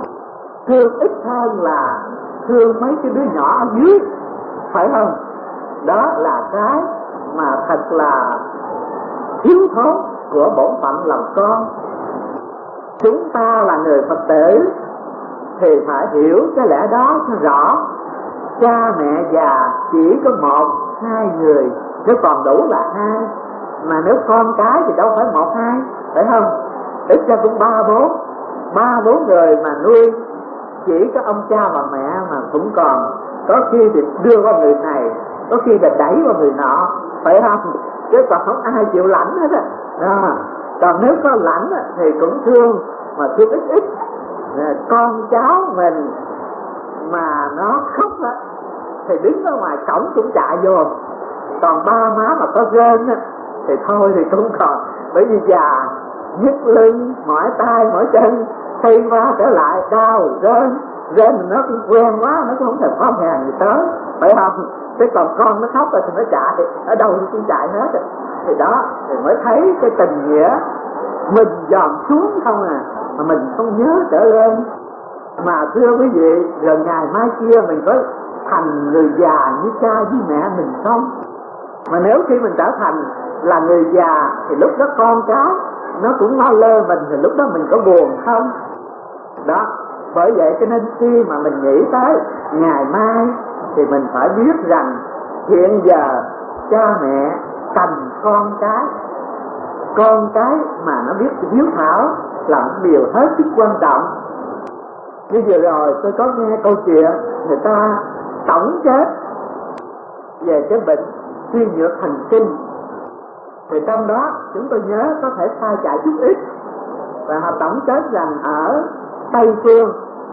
thương ít hơn là thương mấy cái đứa nhỏ ở dưới, phải không? Đó là cái mà thật là thiếu thốn của bổn phận làm con. Chúng ta là người Phật tử thì phải hiểu cái lẽ đó cho rõ. Cha mẹ già chỉ có một hai người, nếu còn đủ là hai, mà nếu con cái thì đâu phải một hai, phải không? Ít ra cũng ba bốn ba bốn người mà nuôi chỉ có ông cha và mẹ mà cũng còn có khi thì đưa qua người này, có khi là đẩy qua người nọ, phải không? Chứ còn không ai chịu lãnh hết á. À, còn nếu có lãnh thì cũng thương, mà thương ít ít. À, con cháu mình mà nó khóc á thì đứng ở ngoài cổng cũng chạy vô. Còn ba má mà có rên á thì thôi thì cũng còn, bởi vì già nhức lưng, mỏi tay, mỏi chân, xây qua trở lại đau rên, rên nó cũng quen quá, nó cũng không thể phó hàng gì tới, phải không? Thế còn con nó khóc rồi thì nó chạy, ở đâu nó cũng chạy hết. Thì đó thì mới thấy cái tình nghĩa mình dòm xuống không à, mà mình không nhớ trở lên. Mà thưa quý vị, rồi ngày mai kia mình có thành người già như cha với mẹ mình không? Mà nếu khi mình trở thành là người già thì lúc đó con cái nó cũng lo lơ mình, thì lúc đó mình có buồn không? Đó, bởi vậy cho nên khi mà mình nghĩ tới ngày mai thì mình phải biết rằng hiện giờ cha mẹ cần con cái. Con cái mà nó biết hiếu thảo là một điều hết sức quan trọng. Như vừa rồi tôi có nghe câu chuyện người ta tổng kết về cái bệnh suy nhược thần kinh, thì trong đó chúng tôi nhớ có thể sai chạy chút ít, và họ tổng kết rằng ở Tây Phương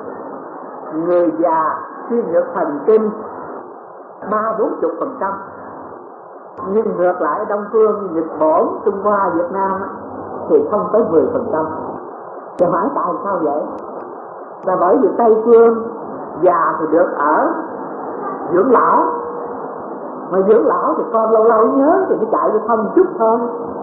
người già suy nhược thần kinh ba bốn chục phần trăm, nhưng ngược lại Đông Phương, Nhật Bản, Trung Hoa, Việt Nam thì không tới mười phần trăm. Thì hỏi tại sao vậy? Là bởi vì Tây Phương già thì được ở dưỡng lão, mà dưỡng lão thì con lâu lâu nhớ thì nó chạy cho thăm chút thôi.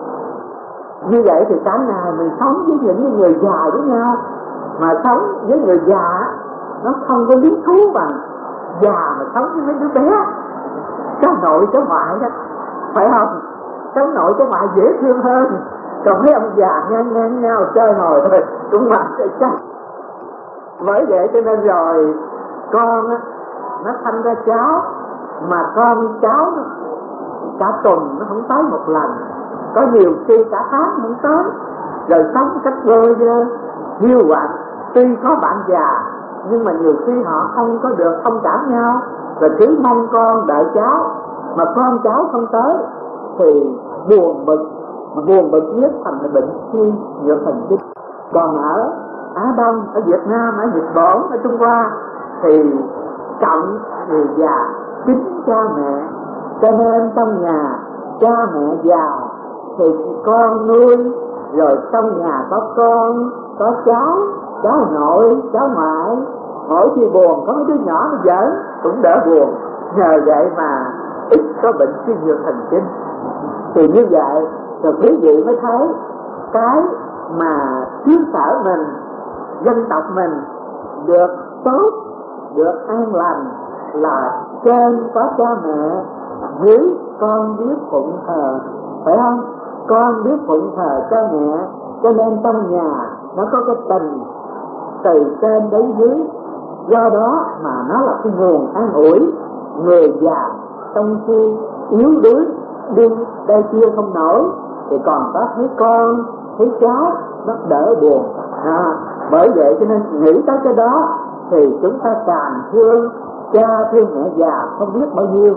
Như vậy thì cả ngày mình sống với những người già với nhau, mà sống với người già nó không có lý thú bằng già mà sống với mấy đứa bé cháu nội cháu ngoại đó, phải không? Cháu nội cháu ngoại dễ thương hơn, còn mấy ông già ngang ngang nhau chơi hồi thôi cũng mà chơi chắc. Bởi vậy cho nên rồi con á nó sanh ra cháu, mà con cháu nó cả tuần nó không tới một lần, có nhiều khi cả tháng không tới, rồi sống cách bơ vơ hiu quạnh. Tuy có bạn già nhưng mà nhiều khi họ không có được thông cảm nhau, rồi cứ mong con đợi cháu, mà con cháu không tới thì buồn bực, mà buồn bực nhất thành là bệnh suy nhược thần kinh. Còn ở Á Đông, ở Việt Nam, ở Nhật Bản, ở Trung Hoa thì trọng người già kính cha mẹ, cho nên trong nhà cha mẹ già thì con nuôi, rồi trong nhà có con, có cháu, cháu nội, cháu ngoại, mỗi khi buồn có mấy đứa nhỏ nó giỡn cũng đỡ buồn. Nhờ vậy mà ít có bệnh suy nhược thần kinh. Thì như vậy rồi quý vị mới thấy cái mà xứ sở mình, dân tộc mình được tốt, được an lành là trên có cha mẹ, dưới con biết phụng thờ, phải không? con biết phụng thờ cha mẹ, cho nên trong nhà nó có cái tình từ trên đến dưới. Do đó mà nó là cái nguồn an ủi người già trong khi yếu đuối đi đây kia không nổi, thì còn có thấy con thấy cháu nó đỡ buồn. À, bởi vậy cho nên nghĩ tới cái đó thì chúng ta càng thương cha thương mẹ già không biết bao nhiêu.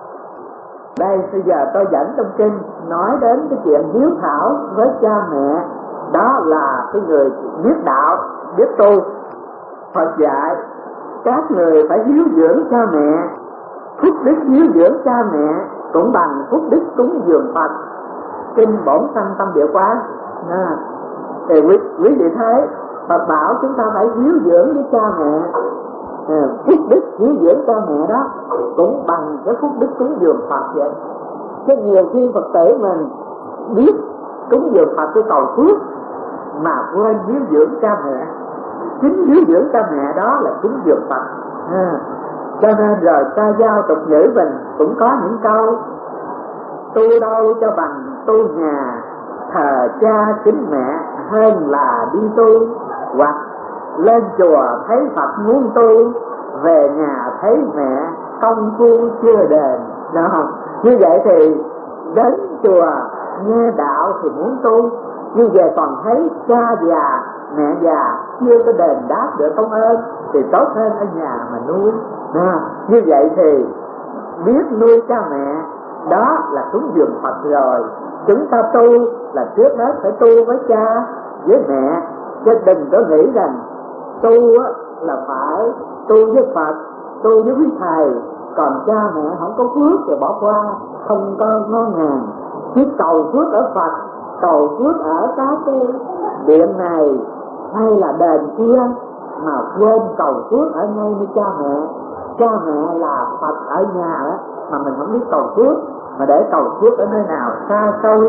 Đây bây giờ tôi dẫn trong kinh nói đến cái chuyện hiếu thảo với cha mẹ. Đó là cái người biết đạo biết tu. Phật dạy các người phải hiếu dưỡng cha mẹ. Phúc đức hiếu dưỡng cha mẹ cũng bằng phúc đức cúng dường Phật. Kinh Bổn Sanh Tâm Địa Quán. À, thì quý, quý vị thấy Phật bảo chúng ta phải hiếu dưỡng với cha mẹ. À, phúc đức hiếu dưỡng cha mẹ đó cũng bằng cái phúc đức cúng dường Phật vậy. Chứ nhiều khi Phật tử mình biết cúng dường Phật cái cầu phước mà quên hiếu dưỡng cha mẹ. Chính hiếu dưỡng cha mẹ đó là cúng dường Phật. À, cho nên rồi ca dao tục ngữ mình cũng có những câu: tu đâu cho bằng tu nhà, thờ cha kính mẹ hơn là đi tu. Hoặc lên chùa thấy Phật muốn tu, về nhà thấy mẹ công phu chưa đền. Đó không? Như vậy thì đến chùa nghe đạo thì muốn tu, nhưng về còn thấy cha già mẹ già chưa có đền đáp được công ơn thì tốt hơn ở nhà mà nuôi. À, như vậy thì biết nuôi cha mẹ đó là cúng dường Phật rồi. Chúng ta tu là trước hết phải tu với cha với mẹ, chứ đừng có nghĩ rằng tu là phải tu với Phật, tu với quý thầy, còn cha mẹ không có phước rồi bỏ qua, không có ngon ngàn. Chứ cầu phước ở Phật, cầu phước ở các cái điện này hay là đền kia, mà quên cầu phước ở ngay với cha mẹ. Cha mẹ là Phật ở nhà đó, mà mình không biết cầu phước, mà để cầu phước ở nơi nào xa xôi.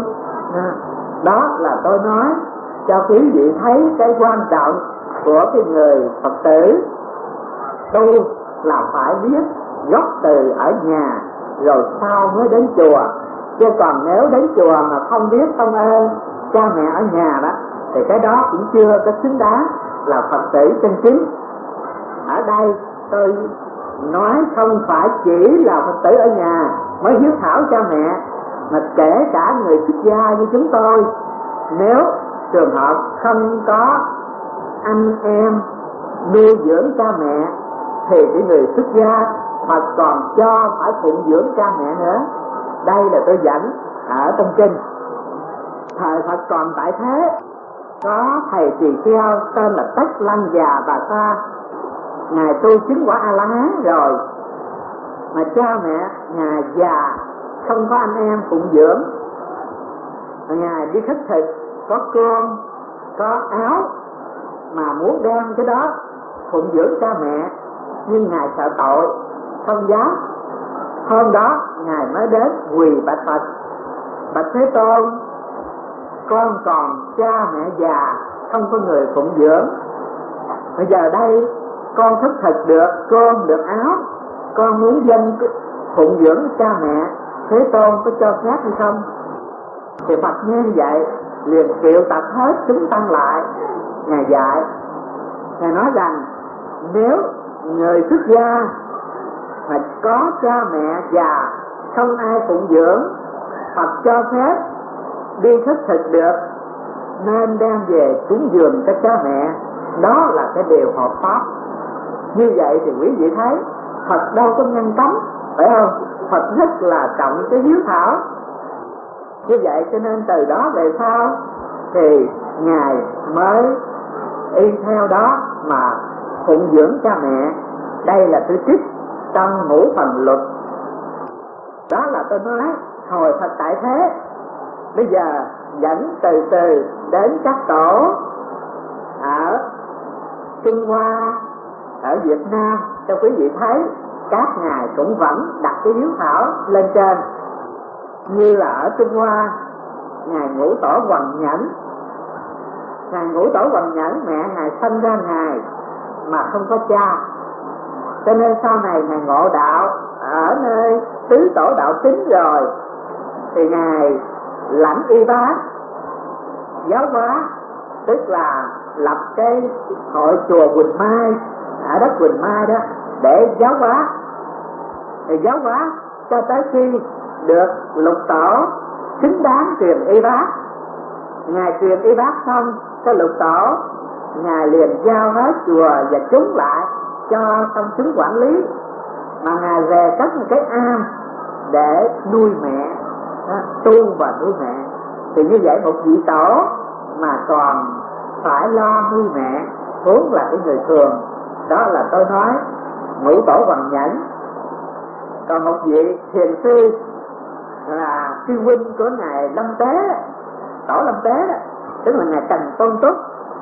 Đó là tôi nói cho quý vị thấy cái quan trọng của cái người Phật tử tu là phải biết gốc từ ở nhà rồi sau mới đến chùa. Chứ còn nếu đến chùa mà không biết công ơn cha mẹ ở nhà đó thì cái đó cũng chưa có xứng đáng là Phật tử chân chính. Ở đây tôi nói không phải chỉ là Phật tử ở nhà mới hiếu thảo cha mẹ, mà kể cả người xuất gia như chúng tôi, nếu trường hợp không có anh em nuôi dưỡng cha mẹ thì cái người xuất gia Phật còn cho phải phụng dưỡng cha mẹ nữa. Đây là tôi dẫn ở trong kinh. Thời Phật còn tại thế, có thầy tỳ kheo tên là Tất Lăng Già Bà Sa. Ngài tu chứng quả A La Hán rồi, mà cha mẹ Ngài già không có anh em phụng dưỡng. Ngài đi khất thực, có cơm, có áo, mà muốn đem cái đó phụng dưỡng cha mẹ, nhưng Ngài sợ tội, không dám. Hôm đó Ngài mới đến quỳ bạch Phật: bạch Thế Tôn, con còn cha mẹ già, không có người phụng dưỡng. Bây giờ đây con thức thực được cơm được áo, con muốn dâng phụng dưỡng cha mẹ, Thế Tôn có cho phép hay không? Thì Phật nghe như vậy liền triệu tập hết chúng tăng lại. Ngài dạy, Ngài nói rằng nếu người xuất gia mà có cha mẹ già không ai phụng dưỡng, Phật cho phép đi khất thực được, nên đem về cúng dường cho cha mẹ. Đó là cái điều hợp pháp. Như vậy thì quý vị thấy Phật đâu có ngăn cấm, phải không? Phật rất là trọng cái hiếu thảo. Như vậy cho nên từ đó về sau thì Ngài mới y theo đó mà phụng dưỡng cha mẹ. Đây là tôi trích trong Ngũ Phần Luật. Đó là tôi nói hồi Phật tại thế. Bây giờ dẫn từ từ đến các tổ ở Trung Hoa, ở Việt Nam, cho quý vị thấy các ngài cũng vẫn đặt cái hiếu thảo lên trên. Như là ở Trung Hoa, ngài Ngũ Tổ Hoằng Nhẫn. Ngài Ngũ Tổ Hoằng Nhẫn mẹ ngài sinh ra ngài mà không có cha, cho nên sau này ngài ngộ đạo ở nơi tứ tổ đạo chính rồi thì ngài lãnh y bác giáo hóa, tức là lập cái hội chùa Quỳnh Mai ở đất Quỳnh Mai đó để giáo hóa. Thì giáo hóa cho tới khi được lục tổ xứng đáng truyền y bác. Ngài truyền y bác xong, cái lục tổ Ngài liền giao hết chùa và chúng lại cho công chúng quản lý, mà Ngài về cất một cái am để nuôi mẹ, tu và nuôi mẹ. Thì như vậy một vị tổ mà còn phải lo nuôi mẹ, vốn là cái người thường. Đó là tôi nói ngũ tổ Hoàng Nhẫn. Còn một vị thiền sư là sư huynh của ngài Lâm Tế, tổ Lâm Tế đó, tức là ngài Trần Tôn Túc.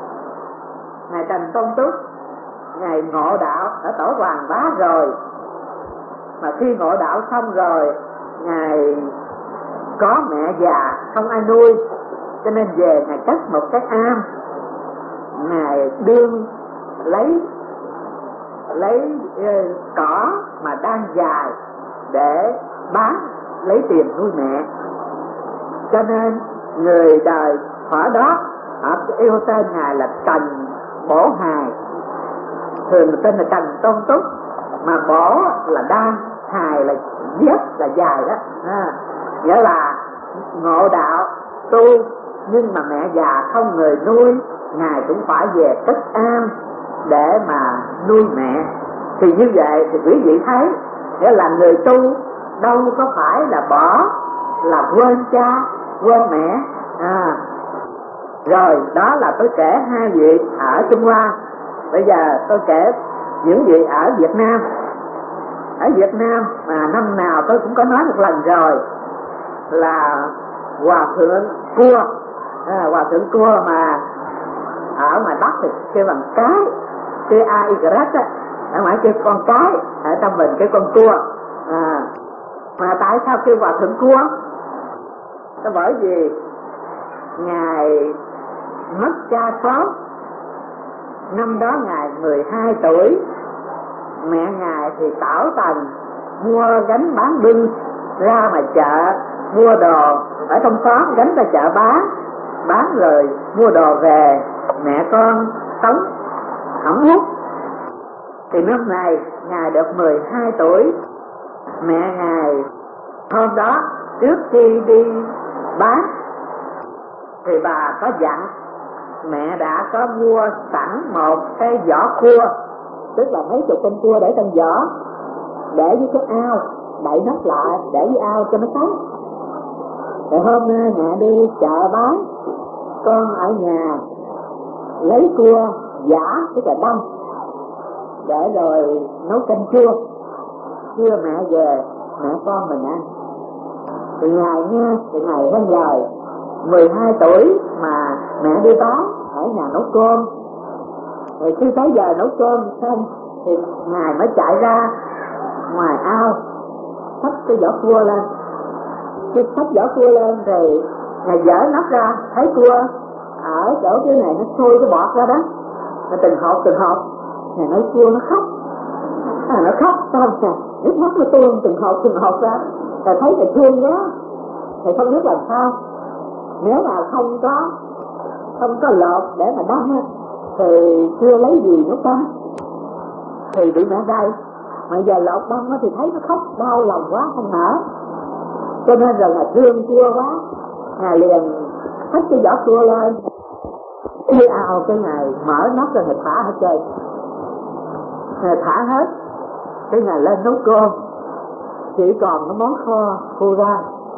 Ngài Trần Tôn Túc ngài ngộ đạo ở tổ Hoàng Bá rồi, mà khi ngộ đạo xong rồi ngài có mẹ già không ai nuôi, cho nên về ngài cất một cái am, ngài đương lấy lấy uh, cỏ mà đang dài để bán lấy tiền nuôi mẹ. Cho nên người đời ở đó ở yêu tên ngài là Trần Bổ Hài, thường tên là Trần Tôn Túc, mà bổ là đan, hài là viết là dài đó, à, nghĩa là ngộ đạo tu nhưng mà mẹ già không người nuôi, ngài cũng phải về cất am để mà nuôi mẹ. Thì như vậy thì quý vị thấy, nghĩa là người tu đâu có phải là bỏ, là quên cha quên mẹ. À, rồi đó là tôi kể hai vị ở Trung Hoa. Bây giờ tôi kể những vị ở Việt Nam. Ở Việt Nam mà năm nào tôi cũng có nói một lần rồi, là Hòa Thượng Cua. À, Hòa Thượng Cua mà ở ngoài Bắc thì kêu bằng cái C A Y á, ở ngoài kêu con cái, ở trong mình kêu con cua. À, mà tại sao kêu Hòa Thượng Cua? Nó bởi vì ngài mất cha sớm. Năm đó ngài mười hai tuổi, mẹ ngài thì tảo tần mua gánh bán bưng ra ngoài chợ, mua đồ ở trong xóm gánh ra chợ bán, bán rồi mua đồ về, mẹ con sống ẩm hút. Thì năm này ngài được mười hai tuổi, mẹ ngài hôm đó trước khi đi bán thì bà có dặn, mẹ đã có mua sẵn một cái vỏ cua, tức là mấy chục con cua để trong vỏ, để với cái ao, đậy nắp lại để với ao cho nó sống. Rồi hôm nay mẹ đi chợ bán, con ở nhà lấy cua giả, tức là đông, để rồi nấu canh chua, đưa mẹ về, mẹ con mình ăn. Thì ngày nha, thì ngày vâng lời, mười hai tuổi mà mẹ đi bán ở nhà nấu cơm. Rồi khi tới giờ nấu cơm xong thì ngài mới chạy ra ngoài ao, xách cái vỏ cua lên. Khi xách vỏ cua lên thì ngài dở nắp ra, thấy cua ở chỗ dưới này nó sôi cái bọt ra đó, nó từng hột từng hột. Ngài nói cua nó khóc, à, nó khóc xong nè, nước mắt nó tuôn từng hột từng hột ra. Thầy thấy thầy thương quá, thầy không biết làm sao. Nếu mà không có không có lợp để mà đâm á, thì chưa lấy gì nó cắm, thì bị mẹ đây. Mà giờ lợp đâm á thì thấy nó khóc đau lòng quá không nở, cho nên rồi là thương cua quá, ngài liền xách cái vỏ cua lên, khi ao cái ngày mở nắp rồi ngài thả hết trơn, ngài thả hết, cái ngày lên nấu cơm, chỉ còn cái món kho khô ra.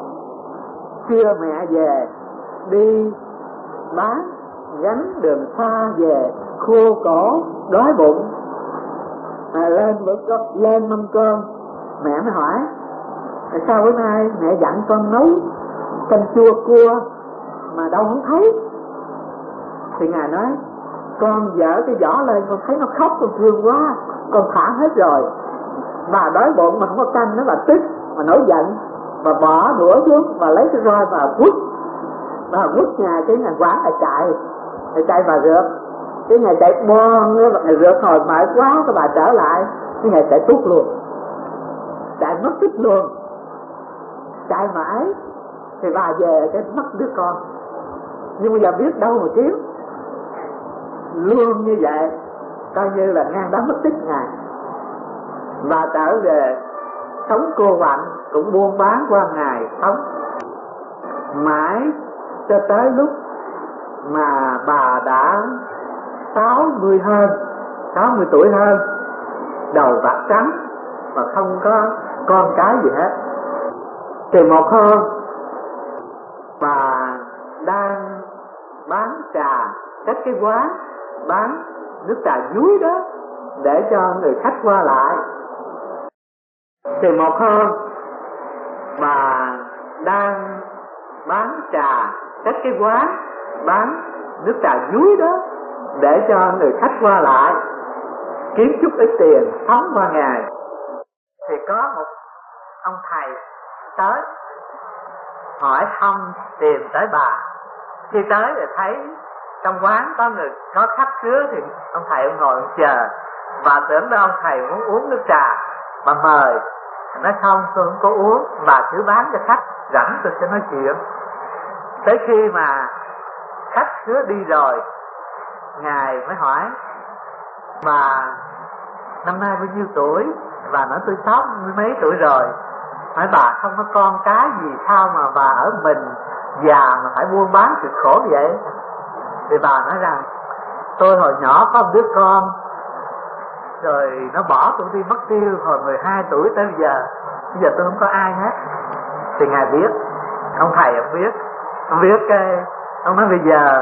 Trưa mẹ về đi bán gánh đường xa về, khô cổ đói bụng, à, lên bữa cơm, lên mâm cơm. Mẹ mới hỏi tại sao bữa nay mẹ dặn con nấu canh chua cua mà đâu không thấy. Thì ngài nói con dở cái vỏ lên, con thấy nó khóc, con thương quá, con thả hết rồi. Bà đói bụng mà không có canh, nó bà tức mà nổi giận, bà bỏ đũa xuống và lấy cái roi và quất, bà quất nhà cái ngài quán là chạy, thì chạy bà rượt, cái ngày chạy bon, ngày rượt hồi mệt quá, cái bà trở lại, cái ngày chạy tút luôn, chạy mất tích luôn, chạy mãi thì bà về cái mất đứa con. Nhưng bây giờ biết đâu mà kiếm, luôn như vậy, coi như là ngang đó mất tích Ngài. Và trở về sống cô quạnh, cũng buôn bán qua ngày sống mãi cho tới lúc mà bà đã sáu mươi hơn, sáu mươi tuổi hơn, đầu bạc trắng mà không có con cái gì hết. Thì một hôm bà đang bán trà cách cái quán bán nước trà dúi đó để cho người khách qua lại. Thì một hôm bà đang bán trà cách cái quán bán nước trà dúi đó để cho người khách qua lại kiếm chút ít tiền sống qua ngày. Thì có một ông thầy tới hỏi thăm tìm tới bà. Khi tới thì thấy trong quán có người có khách khứa thì ông thầy ông ngồi ông chờ. Bà tưởng là ông thầy muốn uống nước trà, bà mời. Nói không, tôi không có uống, bà cứ bán cho khách, rảnh tôi sẽ nói chuyện. Tới khi mà khách khứa đi rồi, Ngài mới hỏi bà năm nay bao nhiêu tuổi? Bà nói tôi sáu mươi mấy tuổi rồi. Hỏi bà không có con cái gì sao mà bà ở mình già mà phải buôn bán cực khổ vậy? Thì bà nói rằng tôi hồi nhỏ có một đứa con, rồi nó bỏ tôi đi mất tiêu hồi mười hai tuổi tới bây giờ. Bây giờ tôi không có ai hết. Thì Ngài biết, ông thầy ông biết. Ông biết cái, ông nói bây giờ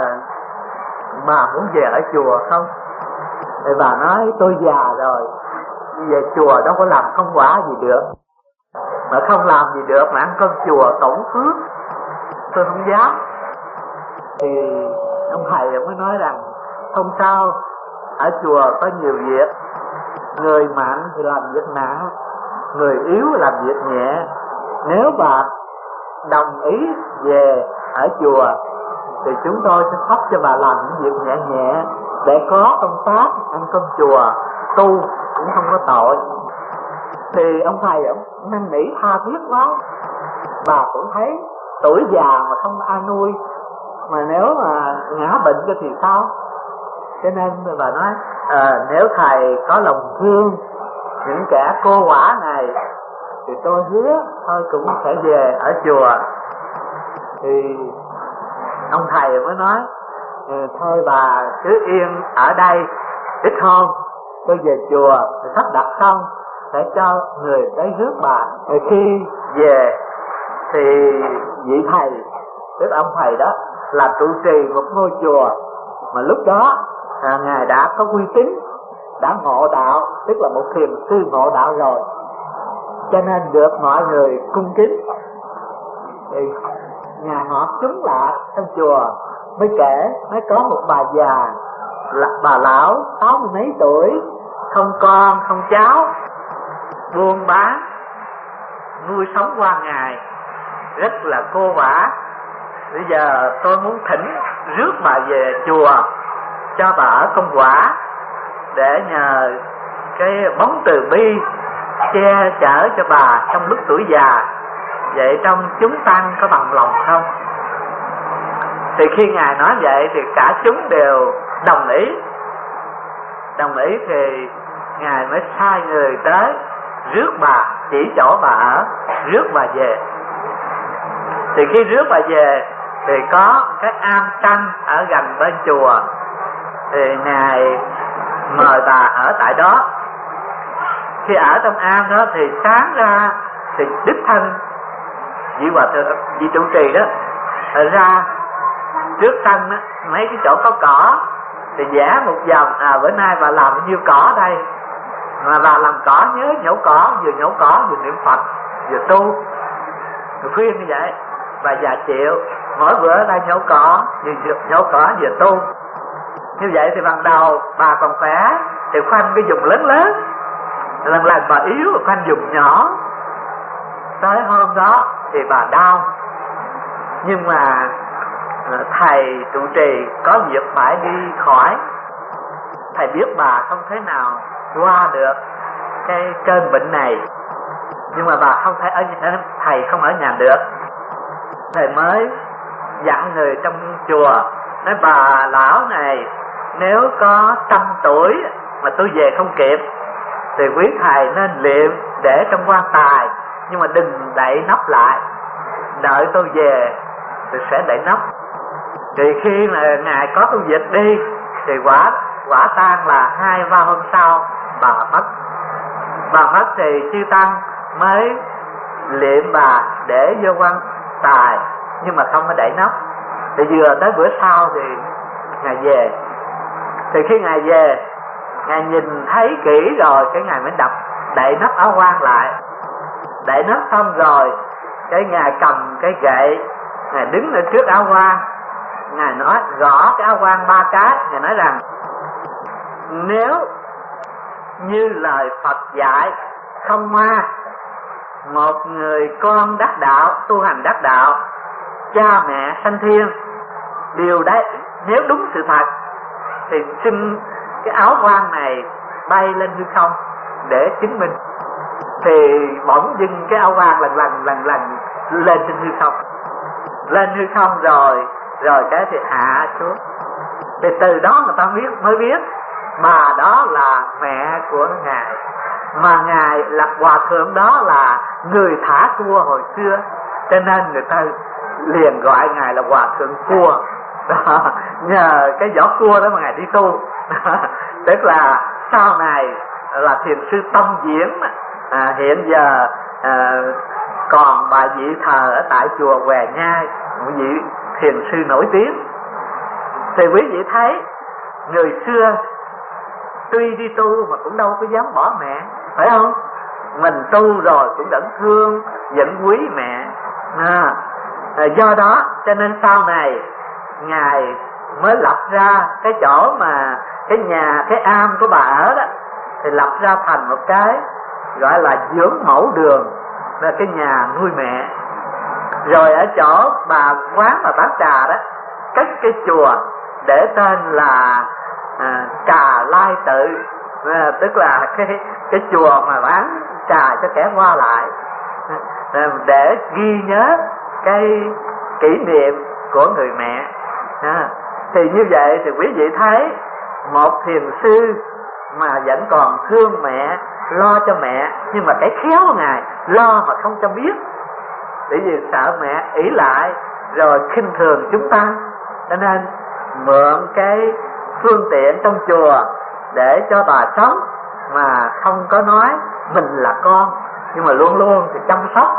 bà muốn về ở chùa không? Thì bà nói tôi già rồi, về chùa đâu có làm công quả gì được. Mà không làm gì được mà ăn cơm chùa tổn phước, tôi không dám. Thì ông thầy ông mới nói rằng không sao, ở chùa có nhiều việc. Người mạnh thì làm việc nặng, người yếu làm việc nhẹ. Nếu bà đồng ý về ở chùa thì chúng tôi sẽ sắp cho bà làm những việc nhẹ nhẹ để có công tác ăn cơm chùa, tu cũng không có tội. Thì ông thầy ông năn nỉ tha thiết quá. Bà cũng thấy tuổi già mà không ai nuôi, mà nếu mà ngã bệnh cho thì sao? Cho nên bà nói à, nếu thầy có lòng thương những kẻ cô quả này thì tôi hứa thôi cũng sẽ về ở chùa. Thì ông thầy mới nói ừ, thôi bà cứ yên ở đây ít hôm, tôi về chùa thì sắp đặt xong để cho người tới rước bà. Rồi khi về thì vị thầy, tức ông thầy đó, là trụ trì một ngôi chùa mà lúc đó à, ngài đã có uy tín, đã ngộ đạo, tức là một thiền sư ngộ đạo rồi, cho nên được mọi người cung kính. Thì nhà họp chúng lại trong chùa mới kể, mới có một bà già, là bà lão sáu mươi mấy tuổi, không con không cháu, buôn bán nuôi sống qua ngày, rất là cô quả. Bây giờ tôi muốn thỉnh rước bà về chùa cho bà ở công quả, để nhờ cái bóng từ bi che chở cho bà trong lúc tuổi già. Vậy trong chúng tăng có bằng lòng không? Thì khi Ngài nói vậy thì cả chúng đều đồng ý. Đồng ý thì Ngài mới sai người tới rước bà, chỉ chỗ bà ở, rước bà về. Thì khi rước bà về thì có cái am tranh ở gần bên chùa, thì Ngài mời bà ở tại đó. Khi ở trong am đó thì sáng ra thì đích thân vị hòa thượng, vị trụ trì đó ra trước sân đó, mấy cái chỗ có cỏ thì vẽ một vòng, à bữa nay bà làm bao nhiêu cỏ đây, mà bà làm cỏ nhớ nhổ cỏ, vừa nhổ cỏ vừa niệm Phật vừa tu. Rồi khuyên như vậy, bà già chịu, mỗi bữa ra nhổ cỏ, vừa nhổ cỏ vừa tu. Như vậy thì ban đầu bà còn khỏe thì khoanh cái vùng lớn lớn, lần lần bà yếu khoanh vùng nhỏ. Tới hôm đó thì bà đau, nhưng mà thầy trụ trì có việc phải đi khỏi. Thầy biết bà không thể nào qua được cái cơn bệnh này, nhưng mà bà không thể ở, thầy không ở nhà được. thầy mới dặn người trong chùa, nói bà lão này nếu có trăm tuổi mà tôi về không kịp thì quý thầy nên liệm để trong quan tài, nhưng mà đừng đậy nắp lại, đợi tôi về thì sẽ đậy nắp. Thì khi mà ngài có tu dịch đi thì quả quả tang là hai ba hôm sau bà mất. Bà mất thì chư tăng mới liệm bà để vô quan tài, nhưng mà không có đậy nắp. Thì vừa tới bữa sau thì ngài về. Thì khi ngài về, ngài nhìn thấy kỹ rồi, cái ngài mới đập đậy nắp áo quan lại. Đậy nắp xong rồi, cái ngài cầm cái gậy, ngài đứng ở trước áo quan, ngài nói gõ cái áo quan ba cái. Ngài nói rằng nếu như lời Phật dạy không ma, một người con đắc đạo, tu hành đắc đạo, cha mẹ sanh thiên, điều đấy nếu đúng sự thật thì xin cái áo quan này bay lên hư không để chứng minh. Thì bỗng dưng cái áo quan lần lần lần lần lên trên hư không, lên hư không rồi rồi cái thì hạ xuống. Thì từ đó người ta biết mới biết bà đó là mẹ của ngài, mà ngài là hòa thượng đó là người thả cua hồi xưa, cho nên người ta liền gọi ngài là hòa thượng cua. Đó, nhờ cái vỏ cua đó mà ngài đi tu. Đó, tức là sau này là thiền sư Tâm Diễn, à, hiện giờ à, còn bà vị thờ ở tại chùa Què Nhai, một vị thiền sư nổi tiếng. Thì quý vị thấy người xưa tuy đi tu mà cũng đâu có dám bỏ mẹ, phải không? Mình tu rồi cũng vẫn thương, vẫn quý mẹ. À, do đó cho nên sau này ngài mới lập ra cái chỗ mà cái nhà, cái am của bà ở đó, thì lập ra thành một cái gọi là dưỡng mẫu đường, là cái nhà nuôi mẹ. Rồi ở chỗ bà quán mà bán trà đó, cất cái chùa để tên là à, Trà Lai Tự, à, tức là cái cái chùa mà bán trà cho kẻ qua lại, à, để ghi nhớ cái kỷ niệm của người mẹ. À, thì như vậy thì quý vị thấy một thiền sư mà vẫn còn thương mẹ, lo cho mẹ, nhưng mà cái khéo của ngài lo mà không cho biết, bởi vì sợ mẹ ỷ lại rồi khinh thường chúng ta, cho nên mượn cái phương tiện trong chùa để cho bà sống, mà không có nói mình là con, nhưng mà luôn luôn thì chăm sóc.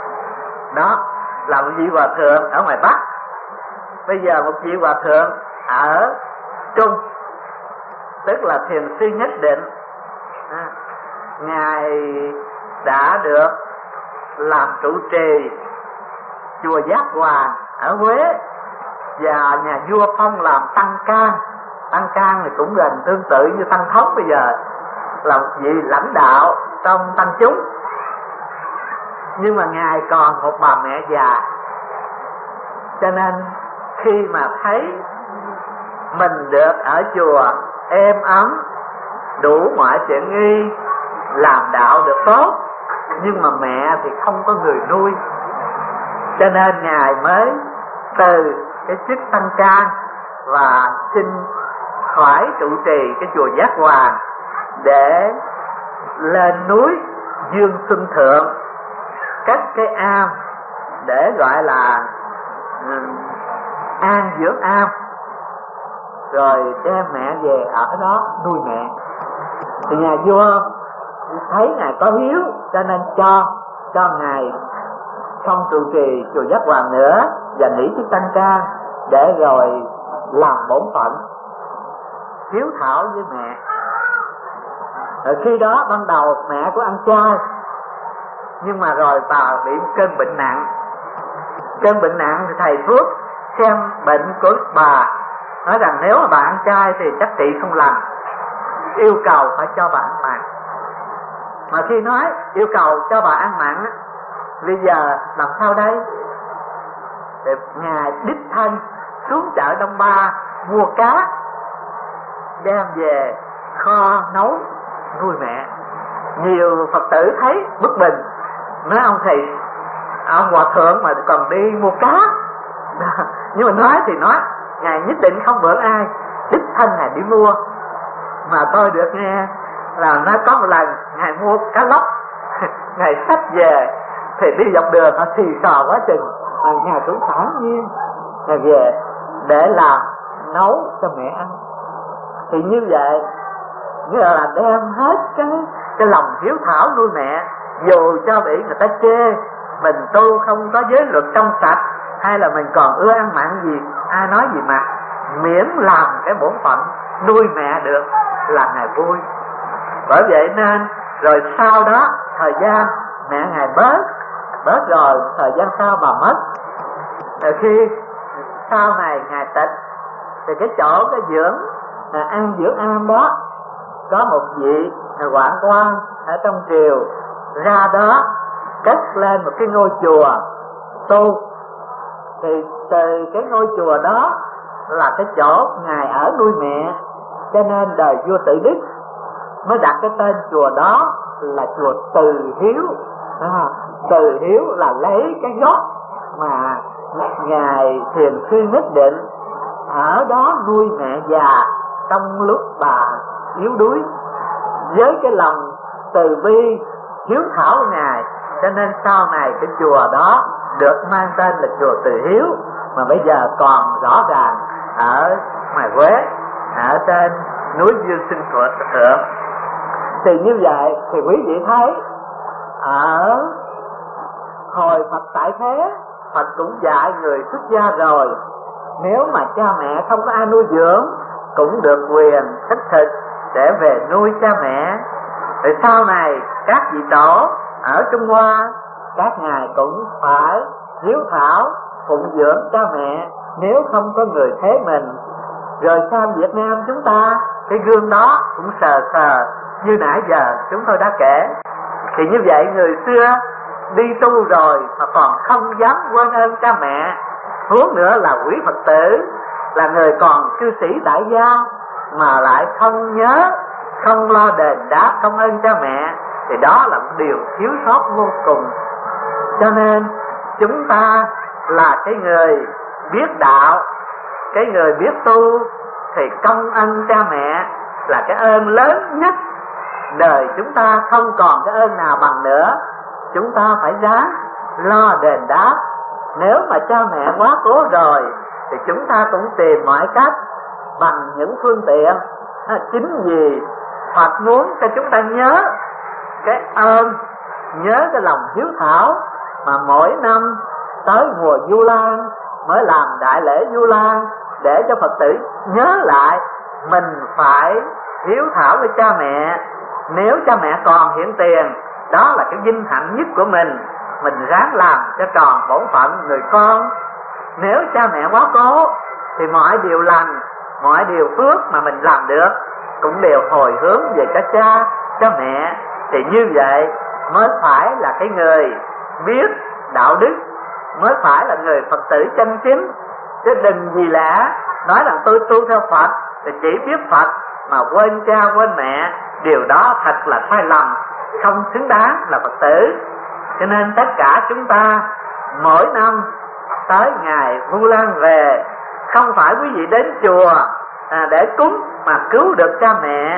Đó là một vị hòa thượng ở ngoài Bắc. Bây giờ một vị hòa thượng ở Trung, tức là thiền sư Nhất Định, à, ngài đã được làm trụ trì chùa Giác Hòa ở Huế, và nhà vua phong làm tăng can. Tăng can thì cũng gần tương tự như tăng thống bây giờ, là một vị lãnh đạo trong tăng chúng. Nhưng mà ngài còn một bà mẹ già, cho nên khi mà thấy mình được ở chùa êm ấm, đủ mọi tiện nghi, làm đạo được tốt, nhưng mà mẹ thì không có người nuôi, cho nên ngài mới từ cái chức tăng can và xin khỏi trụ trì cái chùa Giác Hòa để lên núi Dương Xuân Thượng cất cái am để gọi là um, an dưỡng am, rồi đem mẹ về ở đó nuôi mẹ. Thì nhà vua thấy ngài có hiếu cho nên cho cho ngài không trụ trì chùa Giác Hòa nữa và nghỉ chức tăng ca, để rồi làm bổn phận hiếu thảo với mẹ. Rồi khi đó ban đầu mẹ có ăn chay, nhưng mà rồi bà bị cơn bệnh nặng. Cơn bệnh nặng thì thầy thuốc xem bệnh của bà, nói rằng nếu mà bà ăn chay thì chắc trị không lành, yêu cầu phải cho bà ăn mặn. Mà khi nói yêu cầu cho bà ăn mặn, bây giờ làm sao đây? Thì ngài đích thân xuống chợ Đông Ba mua cá, đem về kho nấu nuôi mẹ. Nhiều Phật tử thấy bất bình, nói ông thầy ông hòa thượng mà còn đi mua cá. Nhưng mà nói thì nói, ngài nhất định không bỡn ai, đích thân ngài đi mua. Mà tôi được nghe là nó có một lần ngài mua cá lóc, ngài xách về thì đi dọc đường nó xì xò quá chừng, mà ngài cũng thản nhiên ngài về để làm nấu cho mẹ ăn. Thì như vậy nghĩa là đem hết cái cái lòng hiếu thảo nuôi mẹ, dù cho bị người ta chê mình tu không có giới luật trong sạch, hay là mình còn ưa ăn mặn gì, ai nói gì mà miễn làm cái bổn phận nuôi mẹ được là ngài vui. Bởi vậy nên rồi sau đó thời gian mẹ ngài bớt bớt rồi, thời gian sau bà mất. Rồi khi sau này ngài tịch thì cái chỗ cái dưỡng à, ăn dưỡng am đó có một vị hoạn quan ở trong triều ra đó cất lên một cái ngôi chùa tu. Thì từ cái ngôi chùa đó là cái chỗ ngài ở nuôi mẹ, cho nên đời vua Tự Đức mới đặt cái tên chùa đó là chùa Từ Hiếu. À, Từ Hiếu là lấy cái gốc mà ngài Thiền Sư nhất định ở đó nuôi mẹ già trong lúc bà yếu đuối, với cái lòng từ bi hiếu thảo của ngài, cho nên sau này cái chùa đó được mang tên là chùa Từ Hiếu, mà bây giờ còn rõ ràng ở ngoài Huế, ở trên núi Dương Sinh Thượng. Thì như vậy thì quý vị thấy ở hồi Phật tại thế, Phật cũng dạy người xuất gia rồi, nếu mà cha mẹ không có ai nuôi dưỡng cũng được quyền khất thực để về nuôi cha mẹ. Rồi sau này các vị tổ ở Trung Hoa, các ngài cũng phải hiếu thảo phụng dưỡng cha mẹ nếu không có người thế mình. Rồi sang Việt Nam chúng ta, cái gương đó cũng sờ sờ như nãy giờ chúng tôi đã kể. Thì như vậy người xưa đi tu rồi mà còn không dám quên ơn cha mẹ, huống nữa là quý Phật tử, là người còn cư sĩ tại gia mà lại không nhớ, không lo đền đáp công ơn cha mẹ, thì đó là một điều thiếu sót vô cùng. Cho nên chúng ta là cái người biết đạo, cái người biết tu, thì công ơn cha mẹ là cái ơn lớn nhất. Đời chúng ta không còn cái ơn nào bằng nữa, chúng ta phải ráng lo đền đáp. Nếu mà cha mẹ quá cố rồi thì chúng ta cũng tìm mọi cách bằng những phương tiện. À, chính vì Phật muốn cho chúng ta nhớ cái ơn, nhớ cái lòng hiếu thảo, mà mỗi năm tới mùa Vu Lan mới làm đại lễ Vu Lan để cho Phật tử nhớ lại mình phải hiếu thảo với cha mẹ. Nếu cha mẹ còn hiện tiền, đó là cái vinh hạnh nhất của mình, mình ráng làm cho tròn bổn phận người con. Nếu cha mẹ quá cố thì mọi điều lành, mọi điều phước mà mình làm được cũng đều hồi hướng về cho cha, cho mẹ. Thì như vậy mới phải là cái người biết đạo đức, mới phải là người Phật tử chân chính. Chứ đừng vì lẽ nói rằng tôi tu theo Phật thì chỉ biết Phật mà quên cha quên mẹ, điều đó thật là sai lầm, không xứng đáng là Phật tử. Cho nên tất cả chúng ta mỗi năm tới ngày Vu Lan về, không phải quý vị đến chùa à, để cúng mà cứu được cha mẹ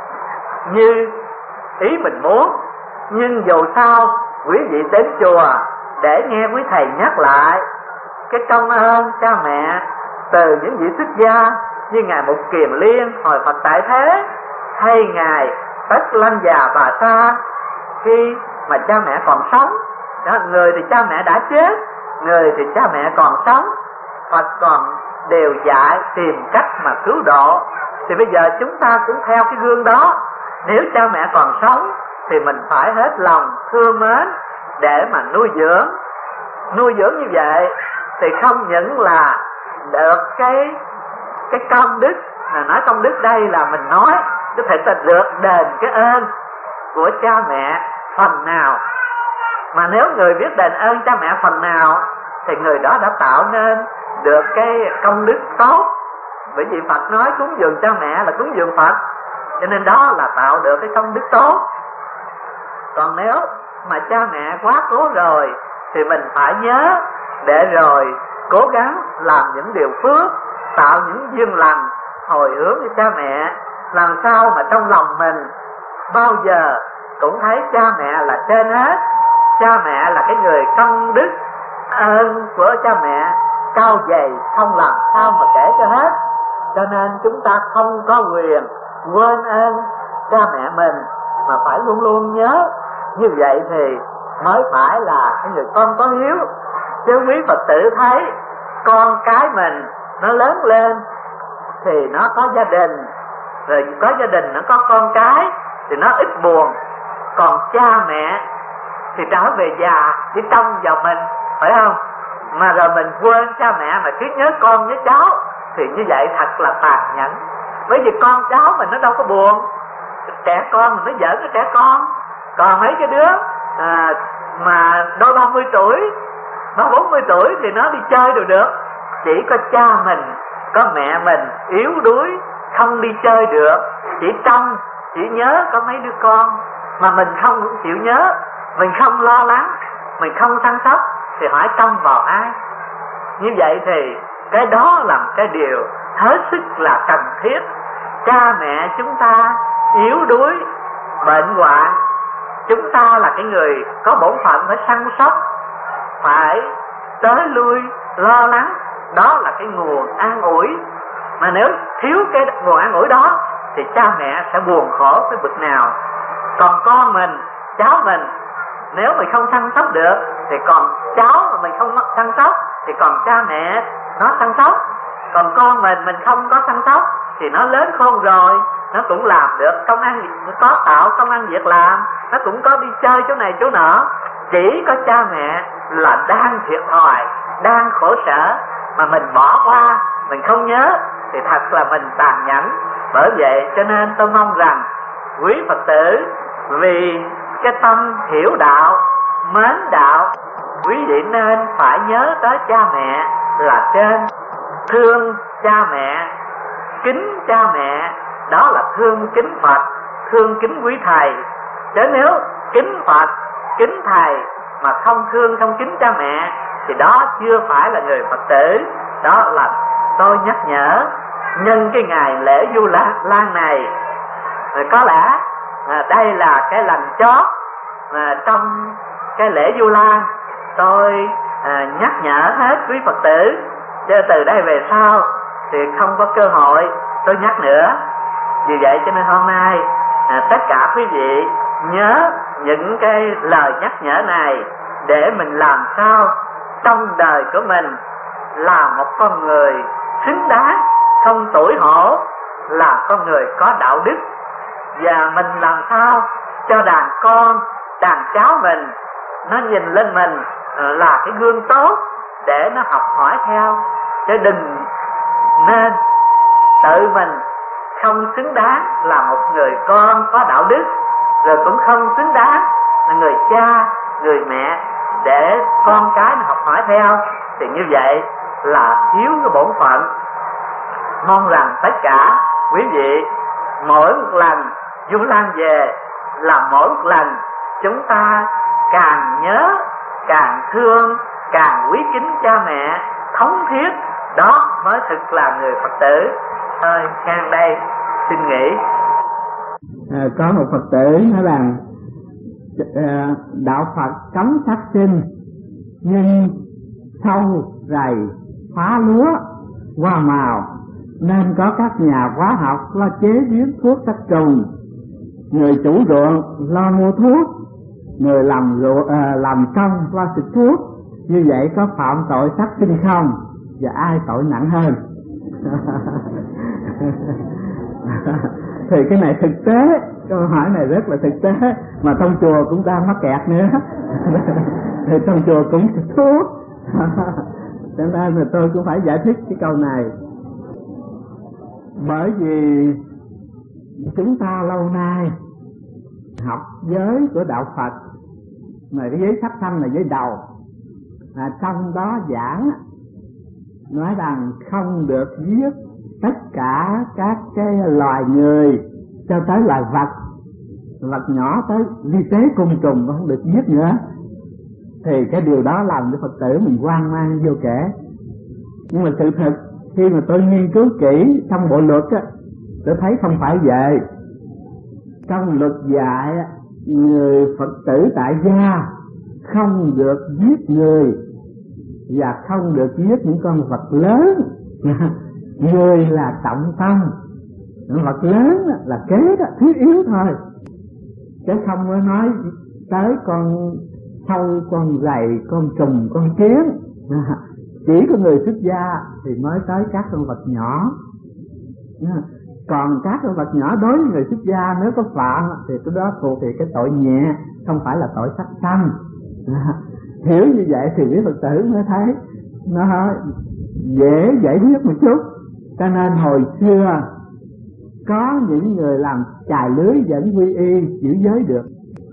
như ý mình muốn, nhưng dù sao quý vị đến chùa để nghe quý thầy nhắc lại cái công ơn cha mẹ từ những vị xuất gia như ngài Mục Kiền Liên hồi Phật tại thế, hay ngài Tất Lăng Già Bà Sa khi mà cha mẹ còn sống. Đó, người thì cha mẹ đã chết, người thì cha mẹ còn sống, Phật còn đều dạy tìm cách mà cứu độ. Thì bây giờ chúng ta cũng theo cái gương đó. Nếu cha mẹ còn sống thì mình phải hết lòng thương mến để mà nuôi dưỡng. Nuôi dưỡng như vậy thì không những là được cái cái công đức, là nói công đức đây là mình nói có thể ta được đền cái ơn của cha mẹ phần nào. Mà nếu người biết đền ơn cha mẹ phần nào thì người đó đã tạo nên được cái công đức tốt. Bởi vì Phật nói cúng dường cha mẹ là cúng dường Phật, cho nên đó là tạo được cái công đức tốt. Còn nếu mà cha mẹ quá cố rồi thì mình phải nhớ để rồi cố gắng làm những điều phước, tạo những duyên lành, hồi hướng với cha mẹ, làm sao mà trong lòng mình bao giờ cũng thấy cha mẹ là trên hết. Cha mẹ là cái người công đức, ơn của cha mẹ cao dày không làm sao mà kể cho hết. Cho nên chúng ta không có quyền quên ơn cha mẹ mình, mà phải luôn luôn nhớ. Như vậy thì mới phải là cái người con có hiếu. Chứ quý Phật tử thấy con cái mình nó lớn lên thì nó có gia đình, rồi có gia đình nó có con cái thì nó ít buồn. Còn cha mẹ thì trở về già chỉ trông vào mình, phải không? Mà rồi mình quên cha mẹ mà cứ nhớ con nhớ cháu thì như vậy thật là tàn nhẫn. Bởi vì con cháu mình nó đâu có buồn. Trẻ con mình nó giỡn cái trẻ con. Còn mấy cái đứa à, mà đôi ba mươi tuổi, nó bốn mươi tuổi thì nó đi chơi đều được. Chỉ có cha mình, có mẹ mình yếu đuối, không đi chơi được, chỉ trông, chỉ nhớ có mấy đứa con. Mà mình không cũng chịu nhớ, mình không lo lắng, mình không săn sóc thì hỏi trông vào ai? Như vậy thì cái đó là cái điều hết sức là cần thiết. Cha mẹ chúng ta yếu đuối, bệnh hoạn, chúng ta là cái người có bổn phận phải săn sóc, phải tới lui lo lắng. Đó là cái nguồn an ủi. Mà nếu thiếu cái nguồn an ủi đó thì cha mẹ sẽ buồn khổ tới bực nào. Còn con mình, cháu mình, nếu mình không săn sóc được thì còn cháu mà mình không săn sóc thì còn cha mẹ nó săn sóc. Còn con mình mình không có săn sóc thì nó lớn khôn rồi, nó cũng làm được công ăn, có tạo công ăn việc làm, nó cũng có đi chơi chỗ này chỗ nọ. Chỉ có cha mẹ là đang thiệt thòi, đang khổ sở mà mình bỏ qua, mình không nhớ thì thật là mình tàn nhẫn. Bởi vậy cho nên tôi mong rằng quý Phật tử vì cái tâm hiểu đạo, mến đạo, quý vị nên phải nhớ tới cha mẹ là trên. Thương cha mẹ, kính cha mẹ, đó là thương kính Phật, thương kính quý thầy. Chứ nếu kính Phật, kính thầy mà không thương không kính cha mẹ thì đó chưa phải là người Phật tử. Đó là tôi nhắc nhở nhân cái ngày lễ Vu Lan này. Có lẽ à, đây là cái lần chót à, trong cái lễ Vu Lan tôi à, nhắc nhở hết quý Phật tử. Chứ từ đây về sau thì không có cơ hội tôi nhắc nữa. Vì vậy cho nên hôm nay à, tất cả quý vị nhớ những cái lời nhắc nhở này để mình làm sao trong đời của mình là một con người xứng đáng, không tủi hổ, là con người có đạo đức. Và mình làm sao cho đàn con, đàn cháu mình nó nhìn lên mình là cái gương tốt để nó học hỏi theo. Chứ đừng nên tự mình không xứng đáng là một người con có đạo đức, rồi cũng không xứng đáng là người cha, người mẹ để con cái nó học hỏi theo. Thì như vậy là thiếu cái bổn phận. Mong rằng tất cả quý vị mỗi một lần Vu Lan về là mỗi một lần chúng ta càng nhớ, càng thương, càng quý kính cha mẹ thống thiết, đó mới thực là người Phật tử. Thôi ngang đây xin nghỉ. À, có một Phật tử nói rằng à, đạo Phật cấm sát sinh, nhưng sâu rầy phá lúa hoa màu, nên có các nhà hóa học lo chế biến thuốc sát trùng, người chủ ruộng lo mua thuốc, người làm ruộng à, làm công lo xịt thuốc. Như vậy có phạm tội sát sinh không, và ai tội nặng hơn? Thì cái này thực tế, câu hỏi này rất là thực tế, mà trong chùa cũng đang mắc kẹt nữa. Thì trong chùa cũng xịt thuốc. Cho nên là tôi cũng phải giải thích cái câu này. Bởi vì chúng ta lâu nay học giới của đạo Phật, mà cái giới sắc sanh là giới đầu, à, trong đó giảng nói rằng không được giết tất cả các cái loài người cho tới loài vật, vật nhỏ tới vi tế côn trùng không được giết nữa. thì cái điều đó làm cho Phật tử mình hoang mang vô kể. Nhưng mà sự thật khi mà tôi nghiên cứu kỹ trong bộ luật á, tôi thấy không phải vậy. Trong luật dạy người Phật tử tại gia không được giết người và không được giết những con vật lớn. Người là trọng tâm, những vật lớn là kế đó, thiết yếu thôi, chứ không có nói tới con sâu, con rầy, con trùng, con kiến. Chỉ có người xuất gia thì mới tới các con vật nhỏ. Còn các con vật nhỏ đối với người xuất gia nếu có phạm thì cái đó thuộc về cái tội nhẹ, không phải là tội sát sanh. Hiểu như vậy thì quý Phật tử mới thấy nó dễ giải quyết một chút. Cho nên hồi xưa có những người làm chài lưới vẫn quy y giữ giới được.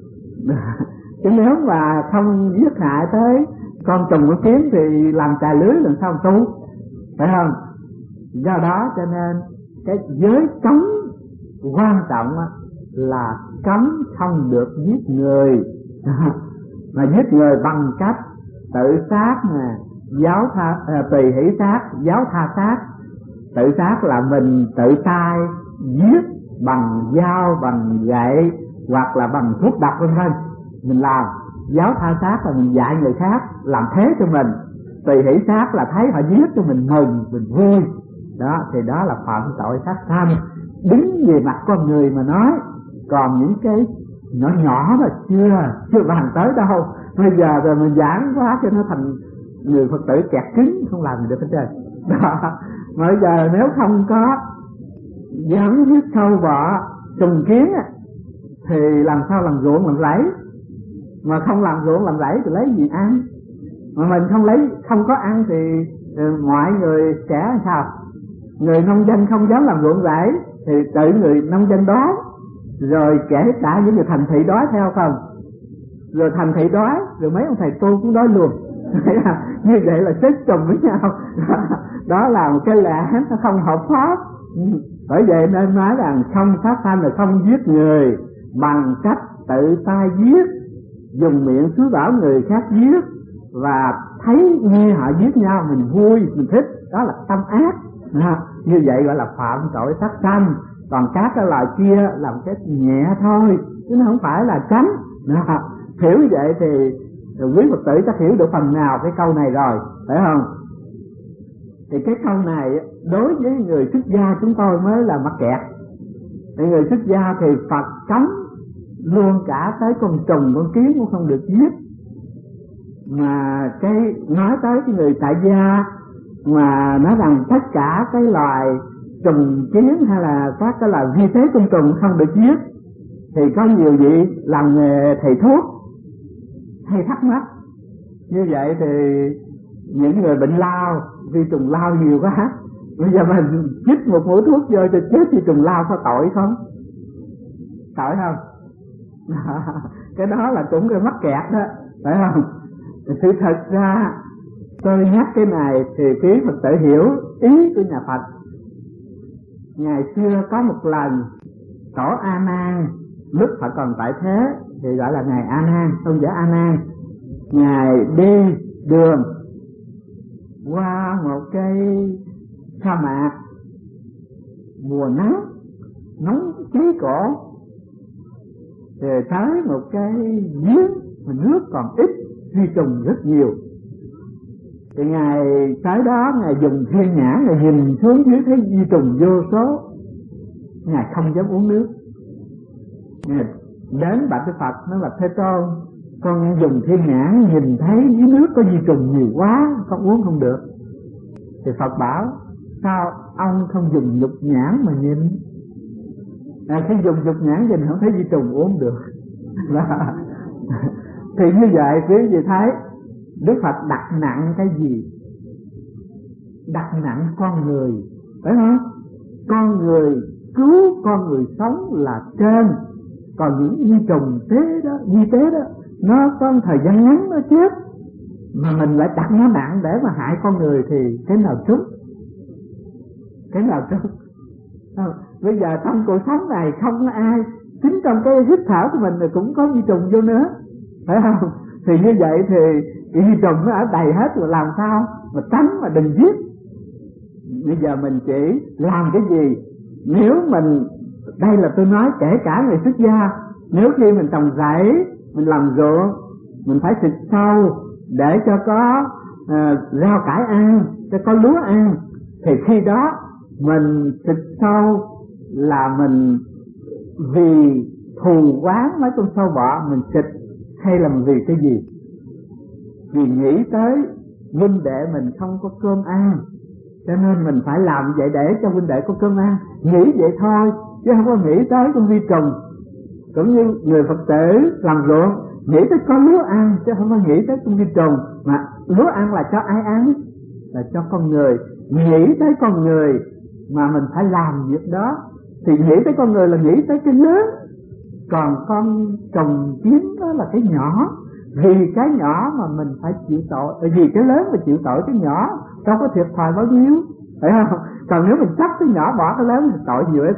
Chứ nếu mà không giết hại tới con trùng con kiến thì làm chài lưới làm sao tu, phải không? Do đó cho nên cái giới cấm quan trọng là cấm không được giết người. Mà giết người bằng cách tự sát nè, giáo tha, à, tùy hỷ sát, giáo tha sát. Tự sát là mình tự tay giết bằng dao, bằng gậy hoặc là bằng thuốc độc vân vân mình làm. Giáo tha sát là mình dạy người khác làm thế cho mình. Tùy hỷ sát là thấy họ giết cho mình mừng, mình vui. Đó thì đó là phạm tội sát sanh. Đứng về mặt con người mà nói, còn những cái nhỏ nhỏ mà chưa chưa bàn tới đâu. Bây giờ rồi mình giảng quá cho nó thành người Phật tử kẹt cứng, không làm gì được hết trơn. Đó. Mà bây giờ nếu không có dám giết sâu bọ trùng kiến thì làm sao làm ruộng làm rẫy? Mà không làm ruộng làm rẫy thì lấy gì ăn? Mà mình không lấy, không có ăn thì mọi người sẽ làm sao? Người nông dân không dám làm ruộng rẫy thì tự người nông dân đói, rồi kể cả những người thành thị đói theo không? Rồi thành thị đói, rồi mấy ông thầy tu cũng đói luôn. Như vậy là xếp chùm với nhau. Đó là một cái lẽ nó không hợp pháp. Bởi vậy nên nói rằng không sát sanh là không giết người bằng cách tự tay giết, dùng miệng xúi bảo người khác giết, và thấy nghe họ giết nhau mình vui, mình thích, đó là tâm ác. Như vậy gọi là phạm tội sát sanh. Còn các cái loài kia làm cái nhẹ thôi, chứ nó không phải là tránh. Hiểu như vậy thì quý Phật tử chắc hiểu được phần nào cái câu này rồi, phải không? Thì cái câu này đối với người xuất gia chúng tôi mới là mắc kẹt. Thì người xuất gia thì Phật cấm luôn cả tới con trùng con kiến cũng không được giết. Mà cái nói tới cái người tại gia mà nói rằng tất cả cái loài trùng kiến hay là các cái loài vi tế côn trùng không được giết, thì có nhiều vị làm nghề thầy thuốc hay thắc mắc như vậy thì những người bệnh lao, vi trùng lao nhiều quá, bây giờ mình chích một mũi thuốc vô cho chết vi trùng lao có tội không? Tội không? Cái đó là cũng cái mắc kẹt đó, phải không? Sự thật ra tôi nhắc cái này thì quý Phật tử hiểu ý của nhà Phật. Ngày xưa có một lần Tổ A Nan, lúc Phật còn tại thế thì gọi là ngài A Nan, tôn giả A Nan, ngài đi đường qua một cái sa mạc mùa nắng nóng cháy cổ, thì tới một cái giếng mà nước còn ít, vi trùng rất nhiều. Thì ngài tới đó, ngài dùng thiên nhãn, ngài nhìn xuống dưới thấy vi trùng vô số, ngài không dám uống nước. Ngài đến bạch với Phật nói là: Thế Tôn, con dùng thiên nhãn nhìn thấy dưới nước có vi trùng nhiều quá, con uống không được. Thì Phật bảo: Sao ông không dùng nhục nhãn mà nhìn? À, khi dùng nhục nhãn nhìn không thấy vi trùng uống được. Thì như vậy quý vị thấy Đức Phật đặt nặng cái gì? Đặt nặng con người, phải không? Con người, cứu con người sống là trên. Còn những vi trùng tế đó, vi tế đó, nó có một thời gian ngắn nó chết, mà mình lại đặt nó nặng để mà hại con người thì cái nào trúng? Cái nào trúng? À, bây giờ trong cuộc sống này không có ai, chính trong cái hít thở của mình thì cũng có vi trùng vô nữa, phải không? Thì như vậy thì cái vi trùng nó ở đầy hết rồi, làm sao mà tránh mà đừng giết. Bây giờ mình chỉ làm cái gì? Nếu mình, đây là tôi nói kể cả người xuất gia, nếu khi mình trồng rẫy, mình làm ruộng, mình phải xịt sâu để cho có uh, rau cải ăn, cho có lúa ăn, thì khi đó mình xịt sâu là mình vì thù oán mấy con sâu bọ mình xịt, hay là vì cái gì? Vì nghĩ tới huynh đệ mình không có cơm ăn, cho nên mình phải làm vậy để cho huynh đệ có cơm ăn. Nghĩ vậy thôi, chứ không có nghĩ tới con vi trùng. Cũng như người Phật tử làm ruộng, nghĩ tới có lúa ăn, chứ không có nghĩ tới con vi trùng. Mà lúa ăn là cho ai ăn? Là cho con người. Nghĩ tới con người mà mình phải làm việc đó, thì nghĩ tới con người là nghĩ tới cái lớn. Còn con trùng kiến đó là cái nhỏ. Vì cái nhỏ mà mình phải chịu tội, vì cái lớn mà chịu tội cái nhỏ, đâu có thiệt thòi bao nhiêu, phải không? Còn nếu mình chấp cái nhỏ bỏ cái lớn thì tội nhiều ít.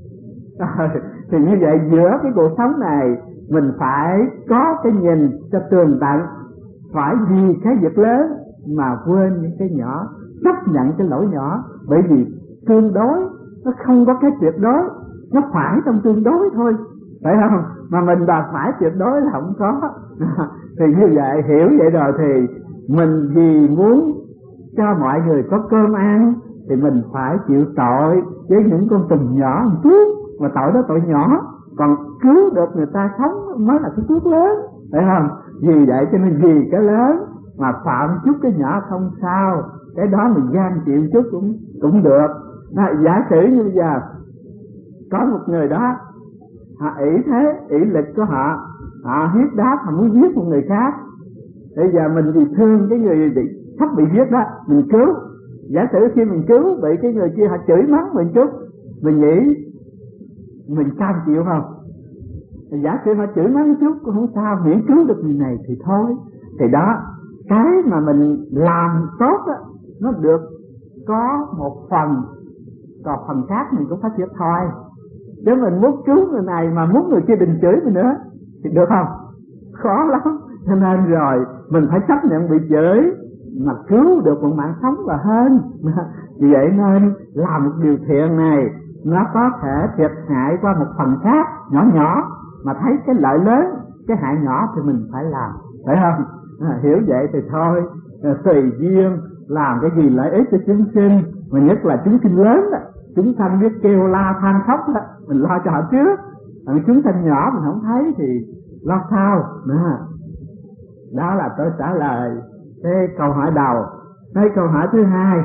Thì như vậy giữa cái cuộc sống này mình phải có cái nhìn cho tường tận, phải vì cái việc lớn mà quên những cái nhỏ, chấp nhận cái lỗi nhỏ. Bởi vì tương đối nó không có cái tuyệt đối, nó phải trong tương đối thôi, phải không? Mà mình đòi phải tuyệt đối là không có. Thì như vậy, hiểu vậy rồi thì mình vì muốn cho mọi người có cơm ăn thì mình phải chịu tội với những con trùng nhỏ một chút, mà tội đó tội nhỏ, còn cứu được người ta sống mới là cái phước lớn, phải không? Vì vậy cho nên vì cái lớn mà phạm chút cái nhỏ không sao, cái đó mình gian chịu chút cũng cũng được. Đó, giả sử như bây giờ có một người đó, họ ỷ thế, ỷ lực của họ, họ hiếp đáp, họ muốn giết một người khác. Bây giờ mình vì thương cái người bị sắp bị giết đó, mình cứu. Giả sử khi mình cứu bị cái người kia họ chửi mắng mình chút, mình nghĩ mình cam chịu không? Giả sử họ chửi mắng chút cũng không sao, miễn cứu được người này thì thôi. Thì đó, cái mà mình làm tốt đó, nó được có một phần, còn phần khác mình cũng phải thiệt thòi. Nếu mình muốn cứu người này mà muốn người kia đừng chửi mình nữa thì được không? Khó lắm. Cho nên rồi mình phải chấp nhận bị chửi mà cứu được một mạng sống là hơn. Vì vậy nên làm một điều thiện này nó có thể thiệt hại qua một phần khác nhỏ nhỏ, mà thấy cái lợi lớn, cái hại nhỏ thì mình phải làm, phải không? À, hiểu vậy thì thôi, tùy duyên làm cái gì lợi ích cho chúng sinh, mà nhất là chúng sinh lớn đó, chúng sanh biết kêu la than khóc đó, mình lo cho họ trước. Còn chúng sanh nhỏ mình không thấy thì lo sao nữa. Đó là tôi trả lời cái câu hỏi đầu. Cái câu hỏi thứ hai,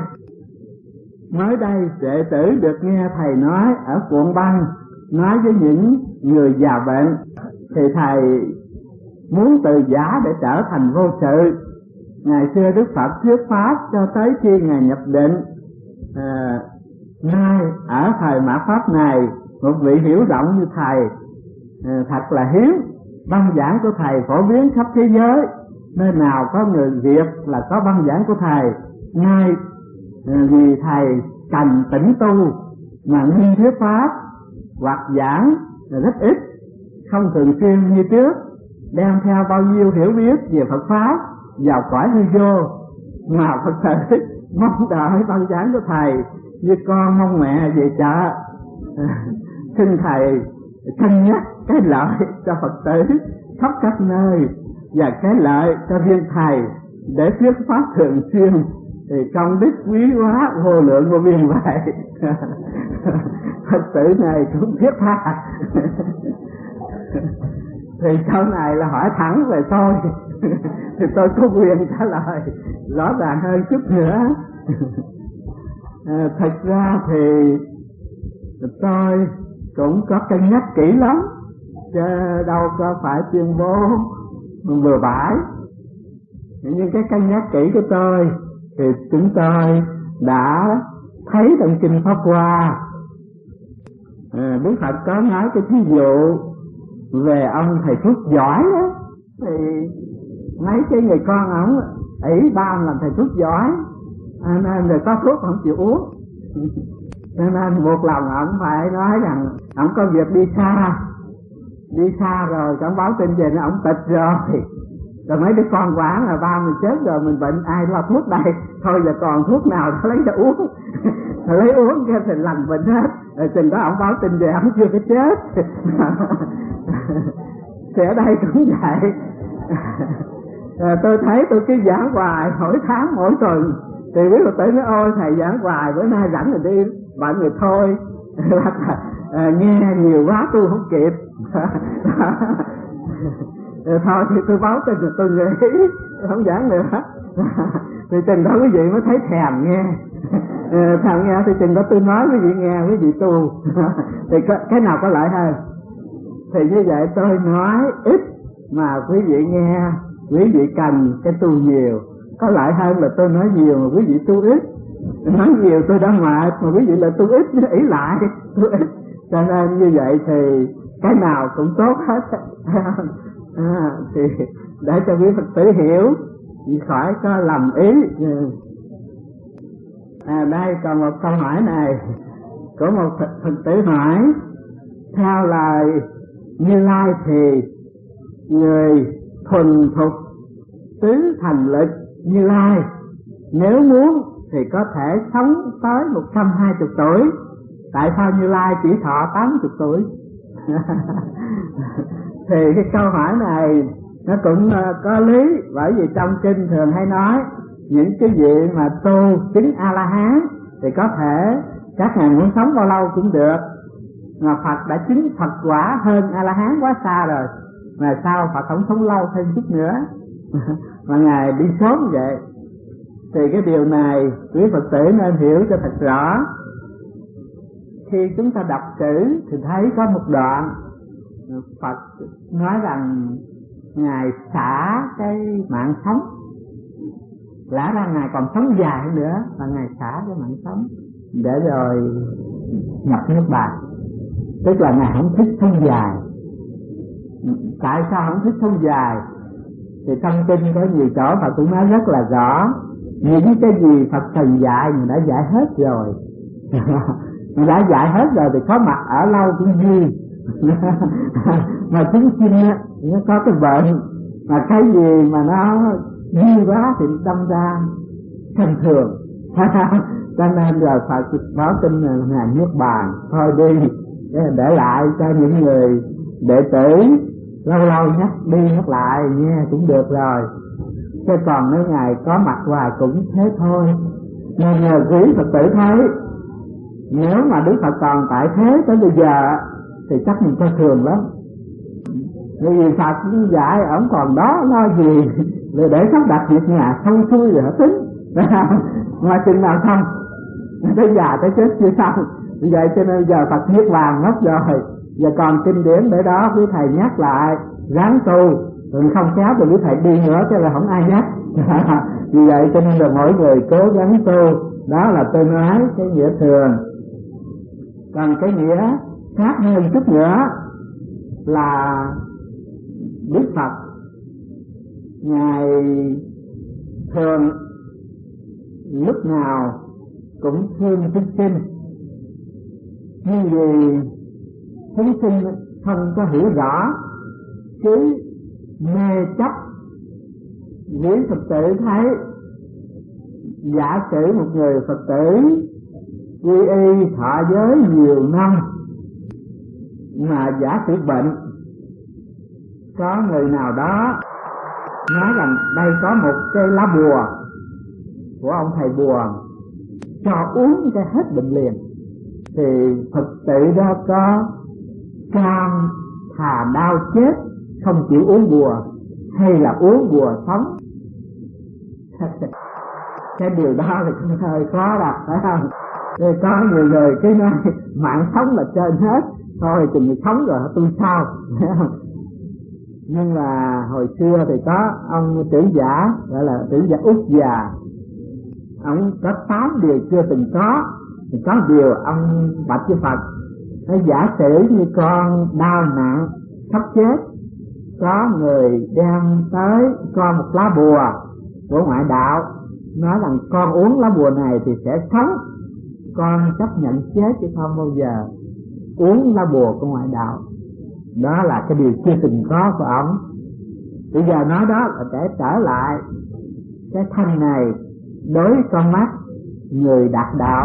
mới đây đệ tử được nghe thầy nói ở Cuộn Băng, nói với những người già bệnh thì thầy muốn từ giả để trở thành vô sự. Ngày xưa Đức Phật thuyết pháp cho tới khi Ngài nhập định. à, Nay ở thời mạt Pháp này, một vị hiểu rộng như thầy à, thật là hiếm. Băng giảng của thầy phổ biến khắp thế giới, nơi nào có người Việt là có băng giảng của thầy. Ngay à, vì thầy cần tĩnh tu mà ngưng thuyết pháp hoặc giảng là rất ít, không thường xuyên như trước, đem theo bao nhiêu hiểu biết về Phật pháp vào cõi hư vô, mà Phật tử mong đợi băng giảng của thầy như con mong mẹ về chợ. À, xin thầy cân nhắc cái lợi cho Phật tử khắp các nơi và cái lợi cho riêng thầy để thuyết pháp thường xuyên, thì công đức quý hóa vô lượng vô biên vậy. Phật tử này cũng thiết tha. Thì sau này là hỏi thẳng về tôi thì tôi có quyền trả lời rõ ràng hơn chút nữa. À, thật ra thì tôi cũng có cân nhắc kỹ lắm, chứ đâu có phải tuyên bố bừa bãi. Nhưng cái cân nhắc kỹ của tôi thì chúng tôi đã thấy trong kinh Pháp Hoa, à, Đức Phật có nói cái thí dụ về ông thầy thuốc giỏi đó, thì mấy cái người con ổng ỷ ban làm thầy thuốc giỏi, à, nên người có thuốc không chịu uống. Cho nên một lần ổng phải nói rằng ổng có việc đi xa, đi xa rồi ổng báo tin về nó ổng tịch rồi, Rồi mấy đứa con quả là ba mình chết rồi, mình bệnh ai lo thuốc đây, thôi giờ còn thuốc nào nó lấy ra uống. Rồi lấy uống cái thì lành bệnh hết. Rồi chừng đó ông báo tin về ông chưa có chết. Thì ở đây cũng vậy. À, tôi thấy tôi cứ giảng hoài mỗi tháng mỗi tuần, thì biết là tới nói ôi thầy giảng hoài, bữa nay rảnh rồi đi bệnh rồi thôi. À, nghe nhiều quá tôi không kịp. Rồi thôi thì tôi báo tin rồi tôi nghỉ, không giảng nữa. Thì chừng đó quý vị mới thấy thèm nghe. À, thèm nghe thì chừng đó tôi nói quý vị nghe, quý vị tu. Thì cái nào có lợi hơn? Thì như vậy tôi nói ít mà quý vị nghe, quý vị cần cái tu nhiều. Có lợi hơn là tôi nói nhiều mà quý vị tu ít. Nói nhiều tôi đã mệt mà quý vị lại tu ít, nó ỷ lại tu ít. Cho nên như vậy thì cái nào cũng tốt hết. À, thì để cho quý Phật tử hiểu, khỏi có lầm ý. À, đây còn một câu hỏi này của một Phật tử hỏi: theo lời Như Lai thì người thuần thục tứ thành lực Như Lai nếu muốn thì có thể sống tới một trăm hai mươi tuổi, tại sao Như Lai chỉ thọ tám mươi tuổi? Thì cái câu hỏi này nó cũng có lý, bởi vì trong kinh thường hay nói những cái vị mà tu chứng A-la-hán thì có thể các ngài muốn sống bao lâu cũng được, mà Phật đã chứng Phật quả hơn A-la-hán quá xa rồi, mà sao Phật không sống lâu thêm chút nữa mà ngài đi sớm vậy. Thì cái điều này quý Phật tử nên hiểu cho thật rõ. Khi chúng ta đọc chữ thì thấy có một đoạn Phật nói rằng ngài xả cái mạng sống, lẽ ra ngài còn sống dài hơn nữa, và ngài xả cái mạng sống để rồi nhập nước Bàn. Tức là ngài không thích sống dài. Tại sao không thích sống dài? Thì trong kinh có nhiều chỗ Phật cũng nói rất là rõ, những cái gì Phật cần dạy mình đã dạy hết rồi. Mình đã dạy hết rồi thì có mặt ở lâu cũng vui. Mà chúng sinh á, nó có cái bệnh, mà cái gì mà nó vui quá thì đâm ra thông thường. Cho nên rồi Phật báo tin là ngài nước Bàn, thôi đi để lại cho những người đệ tử lâu lâu nhắc đi nhắc lại nghe cũng được rồi, chứ còn nếu ngài có mặt hoài cũng thế thôi. Nên nhờ quý Phật tử thấy, nếu mà Đức Phật còn tại thế tới bây giờ thì chắc mình coi thường lắm. Bởi vì Phật dạy ổng còn đó lo gì rồi để sắp đặt việc nhà xong xuôi rồi hả tính. Mà chừng nào xong tới già tới chết chưa xong. Vậy cho nên giờ Phật niết bàn mất rồi, giờ còn kinh điển để đó quý thầy nhắc lại ráng tu, rồi không khéo rồi quý thầy đi nữa chứ là không ai nhắc. Vì vậy cho nên là mỗi người cố gắng tu. Đó là tôi nói cái nghĩa thường. Còn cái nghĩa khác hơn chút nữa là Đức Phật ngài thường lúc nào cũng thương chúng sinh, nhưng vì chúng sinh không có hiểu rõ chứ mê chấp. Quý Phật tử thấy, giả sử một người Phật tử quy y thọ giới nhiều năm mà giả sử bệnh, có người nào đó nói rằng đây có một cây lá bùa của ông thầy bùa, cho uống cái hết bệnh liền, thì Phật tử đó có cam thà đau chết không chịu uống bùa, hay là uống bùa sống? Cái điều đó thì cũng hơi khó đặt, phải không? Rồi có nhiều người cái nói mạng sống là trên hết, thôi chừng người sống rồi tôi sao? Nhưng mà hồi xưa thì có ông trưởng giả, gọi là trưởng giả Úc già, ông có tám điều chưa từng có. Thì có điều ông bạch với Phật, nó giả sử như con đau nặng sắp chết, có người đem tới con một lá bùa của ngoại đạo, nói rằng con uống lá bùa này thì sẽ sống, con chấp nhận chết chứ không bao giờ uống lá bùa của ngoại đạo. Đó là cái điều chưa từng có của ông. Bây giờ nói đó là để trở lại cái thân này đối con mắt người đạt đạo.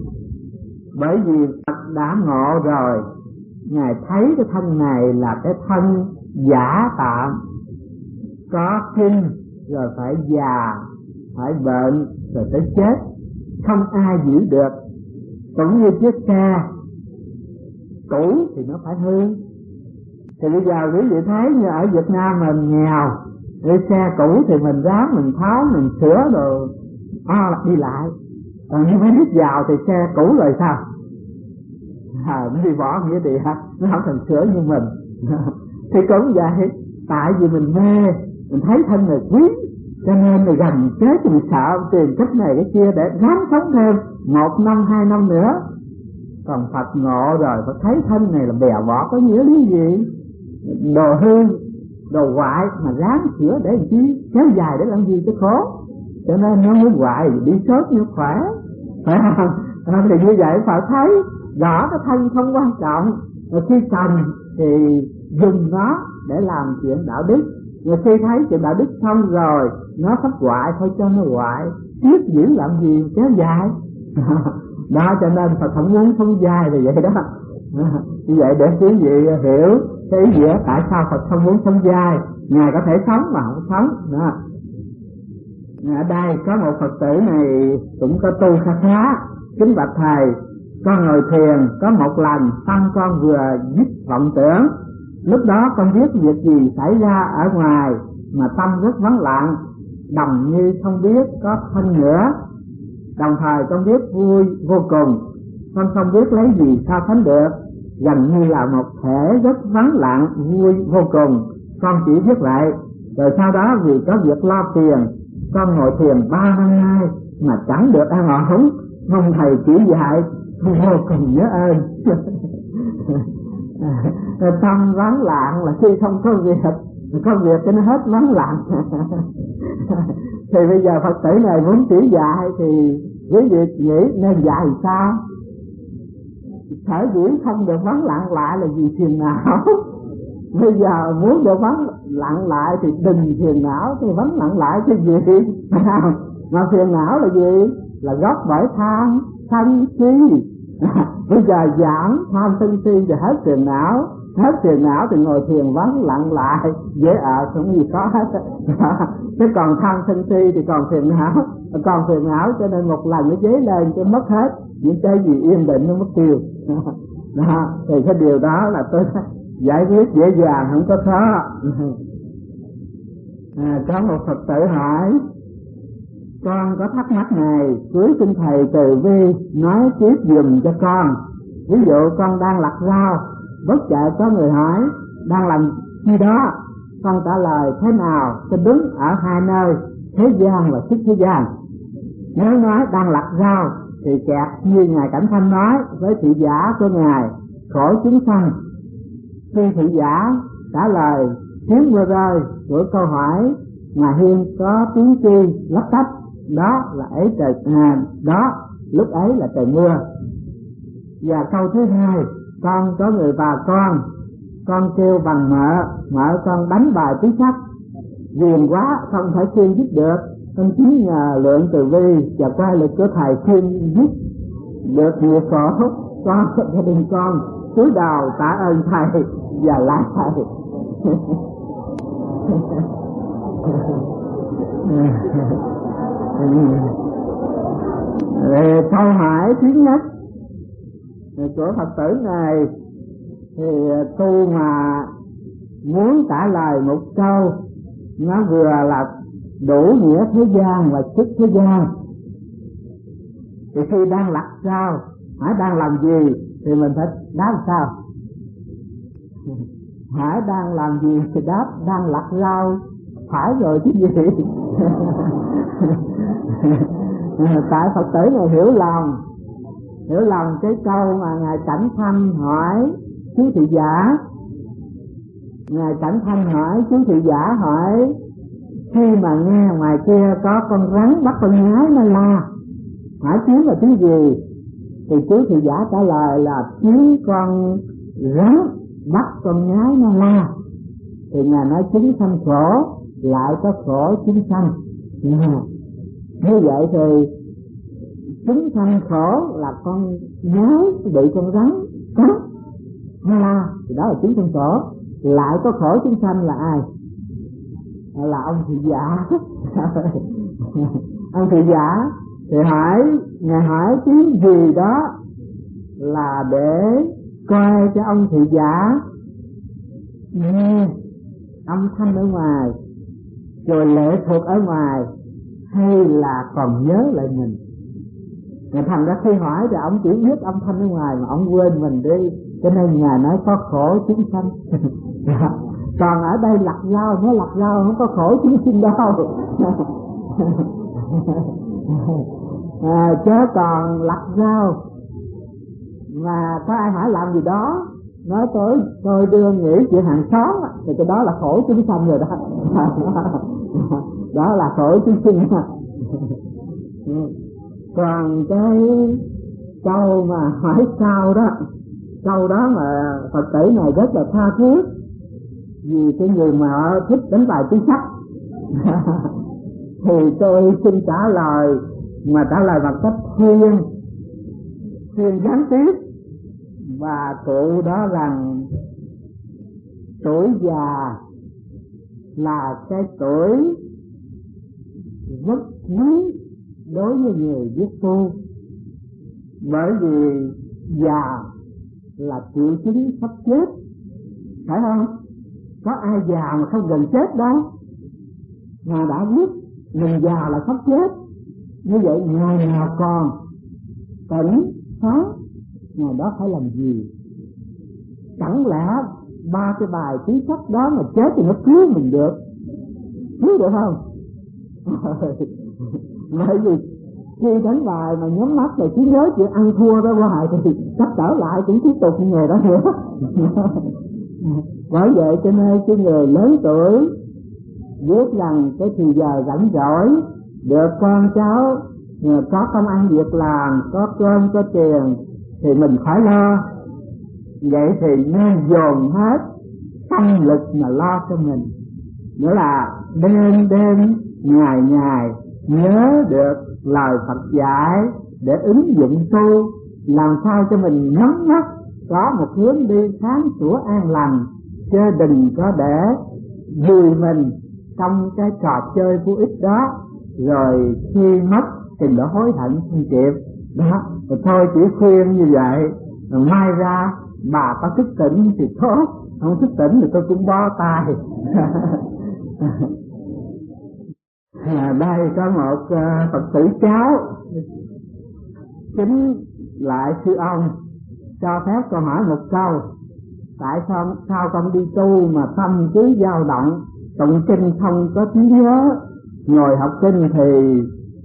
Bởi vì Phật đã ngộ rồi, Ngài thấy cái thân này là cái thân giả tạm, có sinh rồi phải già, phải bệnh rồi tới chết, không ai giữ được. Cũng như chiếc xe cũ thì nó phải hư. Thì bây giờ quý vị thấy như ở Việt Nam mình nghèo, đi xe cũ thì mình ráng mình tháo mình sửa rồi à, đi lại. Còn như mấy nước giàu thì xe cũ rồi sao? À, nó đi bỏ nghĩa địa, nó không thành sửa như mình. Thì cũng vậy, tại vì mình mê, mình thấy thân này quý, cho nên mình gần chết thì mình sợ tìm cách này cái kia để ráng sống thêm một năm hai năm nữa. Còn Phật ngộ rồi, Phật thấy thân này là bèo bỏ có nghĩa lý gì, đồ hư, đồ hoại mà ráng sửa để làm chi, kéo dài để làm gì cho khổ. Cho nên nó muốn hoại đi sớt như khỏe, phải không? Thì như vậy Phật thấy rõ cái thân không quan trọng, rồi khi cần thì dùng nó để làm chuyện đạo đức. Rồi khi thấy chuyện đạo đức xong rồi, nó sắp hoại thôi cho nó hoại, tiếp giữ làm gì kéo dài. Đó cho nên Phật không muốn sống dài là vậy đó. Như vậy để quý vị hiểu cái ý nghĩa tại sao Phật không muốn sống dài. Ngài có thể sống mà không sống đó. Ở đây có một Phật tử này cũng có tu khá khá. Kính bạch thầy, con ngồi thiền có một lần tâm con vừa dứt vọng tưởng. Lúc đó con biết việc gì xảy ra ở ngoài mà tâm rất vắng lặng, đồng như không biết có thân nữa. Đồng thời con biết vui vô cùng, con không biết lấy gì so sánh được, gần như là một thể rất vắng lặng vui vô cùng. Con chỉ biết vậy. Rồi sau đó vì có việc lo tiền, con ngồi thiền ba năm nay mà chẳng được an ổn, mong thầy chỉ dạy, vô cùng nhớ ơn. Tâm vắng lặng là khi không có việc, có việc cho nó hết vắng lặng. Thì bây giờ Phật tử này muốn chỉ dạy thì quý vị nghĩ nên dạy sao? Sở dĩ không được vắng lặng lại là vì phiền não. Bây giờ muốn được vắng lặng lại thì đừng phiền não, thì vắng lặng lại cái gì? Mà phiền não là gì? Là gốc bởi tham sân si. Bây giờ giảm tham sân si thì hết phiền não. Hết phiền não thì ngồi thiền vắng lặng lại, dễ ở không gì có hết. Chứ còn tham sân si thì còn phiền não, còn phiền não cho nên một lần nó dấy lên cho mất hết. Những cái gì yên định nó mất tiêu. Đó, thì cái điều đó là tôi giải quyết dễ dàng, không có khó. À, có một Phật tử hỏi, con có thắc mắc này, cưới xin thầy từ bi nói tiếp dùm cho con. Ví dụ con đang lặt rau, bất chợt có người hỏi đang làm gì đó, con trả lời thế nào cho đúng ở hai nơi thế gian và xuất thế gian. Nếu nói đang lặt rau thì kẹt như Ngài Cảnh Thanh nói với thị giả của Ngài khổ chúng sanh. Khi thị giả trả lời tiếng vừa rơi của câu hỏi mà Hiên có tiếng chi lấp tách, đó là ấy trời à, đó lúc ấy là trời mưa. Và câu thứ hai, con có người bà con, con kêu bằng mợ, mợ con đánh bài tí sách, ghiền quá không thể khuyên giúp được, con chính nhờ lượng từ bi và quay lực của thầy khuyên giúp được nhiều khổ. Con gia đình con cúi đầu tạ ơn thầy và lại thầy. Câu hỏi thứ nhất của Phật tử này thì tu mà muốn trả lời một câu nó vừa là đủ nghĩa thế gian và xuất thế gian. Thì khi đang lặt rau hỏi đang làm gì thì mình phải đáp sao? Hỏi đang làm gì thì đáp đang lặt rau. Phải rồi chứ gì. Tại Phật tử này hiểu lầm, hiểu lầm cái câu mà Ngài Cảnh Thanh hỏi chú thị giả. Ngài Cảnh Thanh hỏi chú thị giả hỏi khi mà nghe ngoài kia có con rắn bắt con nhái nó la, hỏi tiếng là tiếng gì? Thì chú thị giả trả lời là tiếng con rắn bắt con nhái nó la. thì Ngài nói chúng sanh khổ lại có khổ chúng sanh. Như vậy thì chúng sanh khổ là con nhái bị con rắn cắn la, thì đó là chúng sanh khổ. Lại có khổ chúng sanh là ai? Là ông thị giả. Ông thị giả thì hỏi, Ngài hỏi tiếng gì đó là để coi cho ông thị giả nghe âm thanh ở ngoài rồi lệ thuộc ở ngoài hay là còn nhớ lại mình. Ngài thành ra khi hỏi thì ông chỉ biết âm thanh ở ngoài mà ông quên mình đi, cho nên Ngài nói có khổ chúng sanh. Còn ở đây lặt rau, nó lặt rau không có khổ chúng sinh đâu. À, chứ còn lặt rau mà có ai hỏi làm gì đó, nói tôi tôi đưa nghĩ chuyện hàng xóm thì cái đó là khổ chúng sanh rồi đó. Đó là khổ chúng sinh. Còn cái câu mà hỏi sao đó, câu đó mà Phật tử này rất là tha thiết, vì cái người mà thích đánh bài tứ sắc. Thì tôi xin trả lời, mà trả lời bằng cách khuyên khuyên gián tiếp và cụ đó rằng tuổi già là cái tuổi rất quý đối với người biết tu, bởi vì già là triệu chứng sắp chết, phải không? Có ai già mà không gần chết đâu, mà đã biết mình già là sắp chết. Như vậy ngày nào còn tỉnh sáng, ngày đó phải làm gì? Chẳng lẽ ba cái bài tứ sắc đó mà chết thì nó cứu mình được? Cứu được không? Bởi vì khi đánh bài mà nhắm mắt rồi cứ nhớ chuyện ăn thua ra hoài thì sắp trở lại cũng tiếp tục nghề đó nữa. Bởi vậy cho nên cái người lớn tuổi biết rằng cái thì giờ rảnh rỗi được con cháu có công ăn việc làm, có cơm có tiền thì mình phải lo. Vậy thì nên dồn hết tâm lực mà lo cho mình. Nữa là đêm đêm ngày ngày nhớ được lời Phật dạy để ứng dụng tu, làm sao cho mình nhắm mắt có một hướng đi sáng sủa an lành, chứ đừng có để vùi mình trong cái trò chơi vô ích đó, rồi khi mất thì đã hối hận không kịp đó. Rồi thôi chỉ khuyên như vậy, rồi mai ra bà có thức tỉnh thì tốt, không thức tỉnh thì tôi cũng bó tay. À, đây có một uh, Phật tử cháu chính lại sư ông cho phép con hỏi một câu: tại sao sao con đi tu mà tâm cứ dao động, tụng kinh không có trí nhớ, ngồi học kinh thì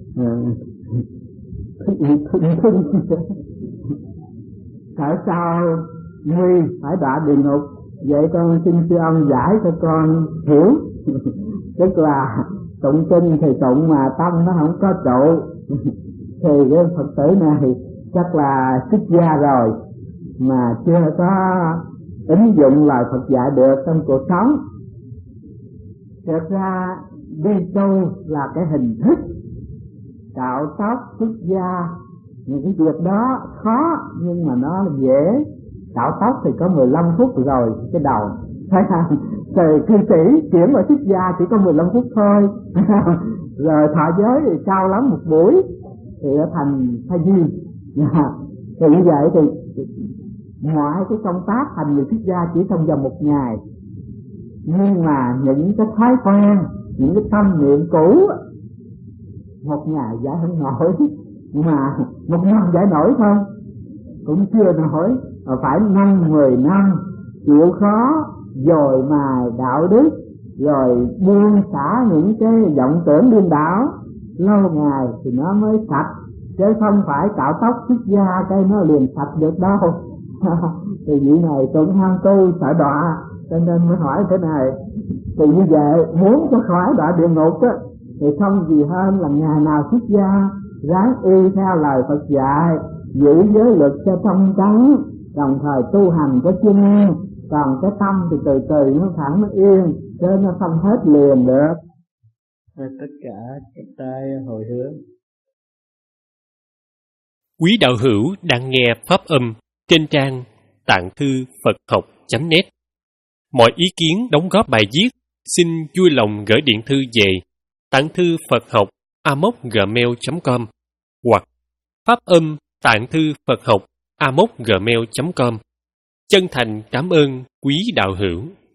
tại sao nguy phải đọa địa ngục? Vậy con xin sư ông giải cho con hiểu. Tức là tụng kinh thì tụng mà tâm nó không có trụ thì cái Phật tử này chắc là xuất gia rồi mà chưa có ứng dụng lời Phật dạy được trong cuộc sống. Thực ra đi tu là cái hình thức, cạo tóc, xuất gia, những cái việc đó khó nhưng mà nó dễ. Cạo tóc thì có mười lăm phút rồi cái đầu, thấy không? Rồi cư sĩ chuyển vào xuất gia chỉ có mười lăm phút thôi. Rồi thọ giới thì cao lắm một buổi thì thành thay duyên. Thì như vậy thì mọi cái công tác thành người xuất gia chỉ trong vòng một ngày, nhưng mà những cái thói quen, những cái tâm niệm cũ một ngày giải không nổi, mà một năm giải nổi không cũng chưa nổi, mà phải năm mười năm chịu khó dồi mài đạo đức, rồi buông xả những cái vọng tưởng điên đảo, lâu ngày thì nó mới sạch, chứ không phải cạo tóc xuất gia cái nó liền sạch được đâu. Thì vị này cũng ham tu sợ đọa, cho nên mới hỏi thế này. Thì như vậy muốn cho khỏi đọa địa ngục á, thì không gì hơn là ngày nào xuất gia ráng y theo lời Phật dạy, giữ giới luật cho trong trắng, đồng thời tu hành có chuyên, còn cái tâm thì từ từ nó thẳng nó yên, chứ nó không hết liền được. Rồi tất cả chắp tay hồi hướng. Quý đạo hữu đang nghe pháp âm trên trang tạng thư Phật học chấm net. Mọi ý kiến đóng góp bài viết xin vui lòng gửi điện thư về tạng thư Phật học a m o gmail chấm com hoặc pháp âm tạng thư Phật học a m o gmail chấm com. Chân thành cảm ơn quý đạo hữu.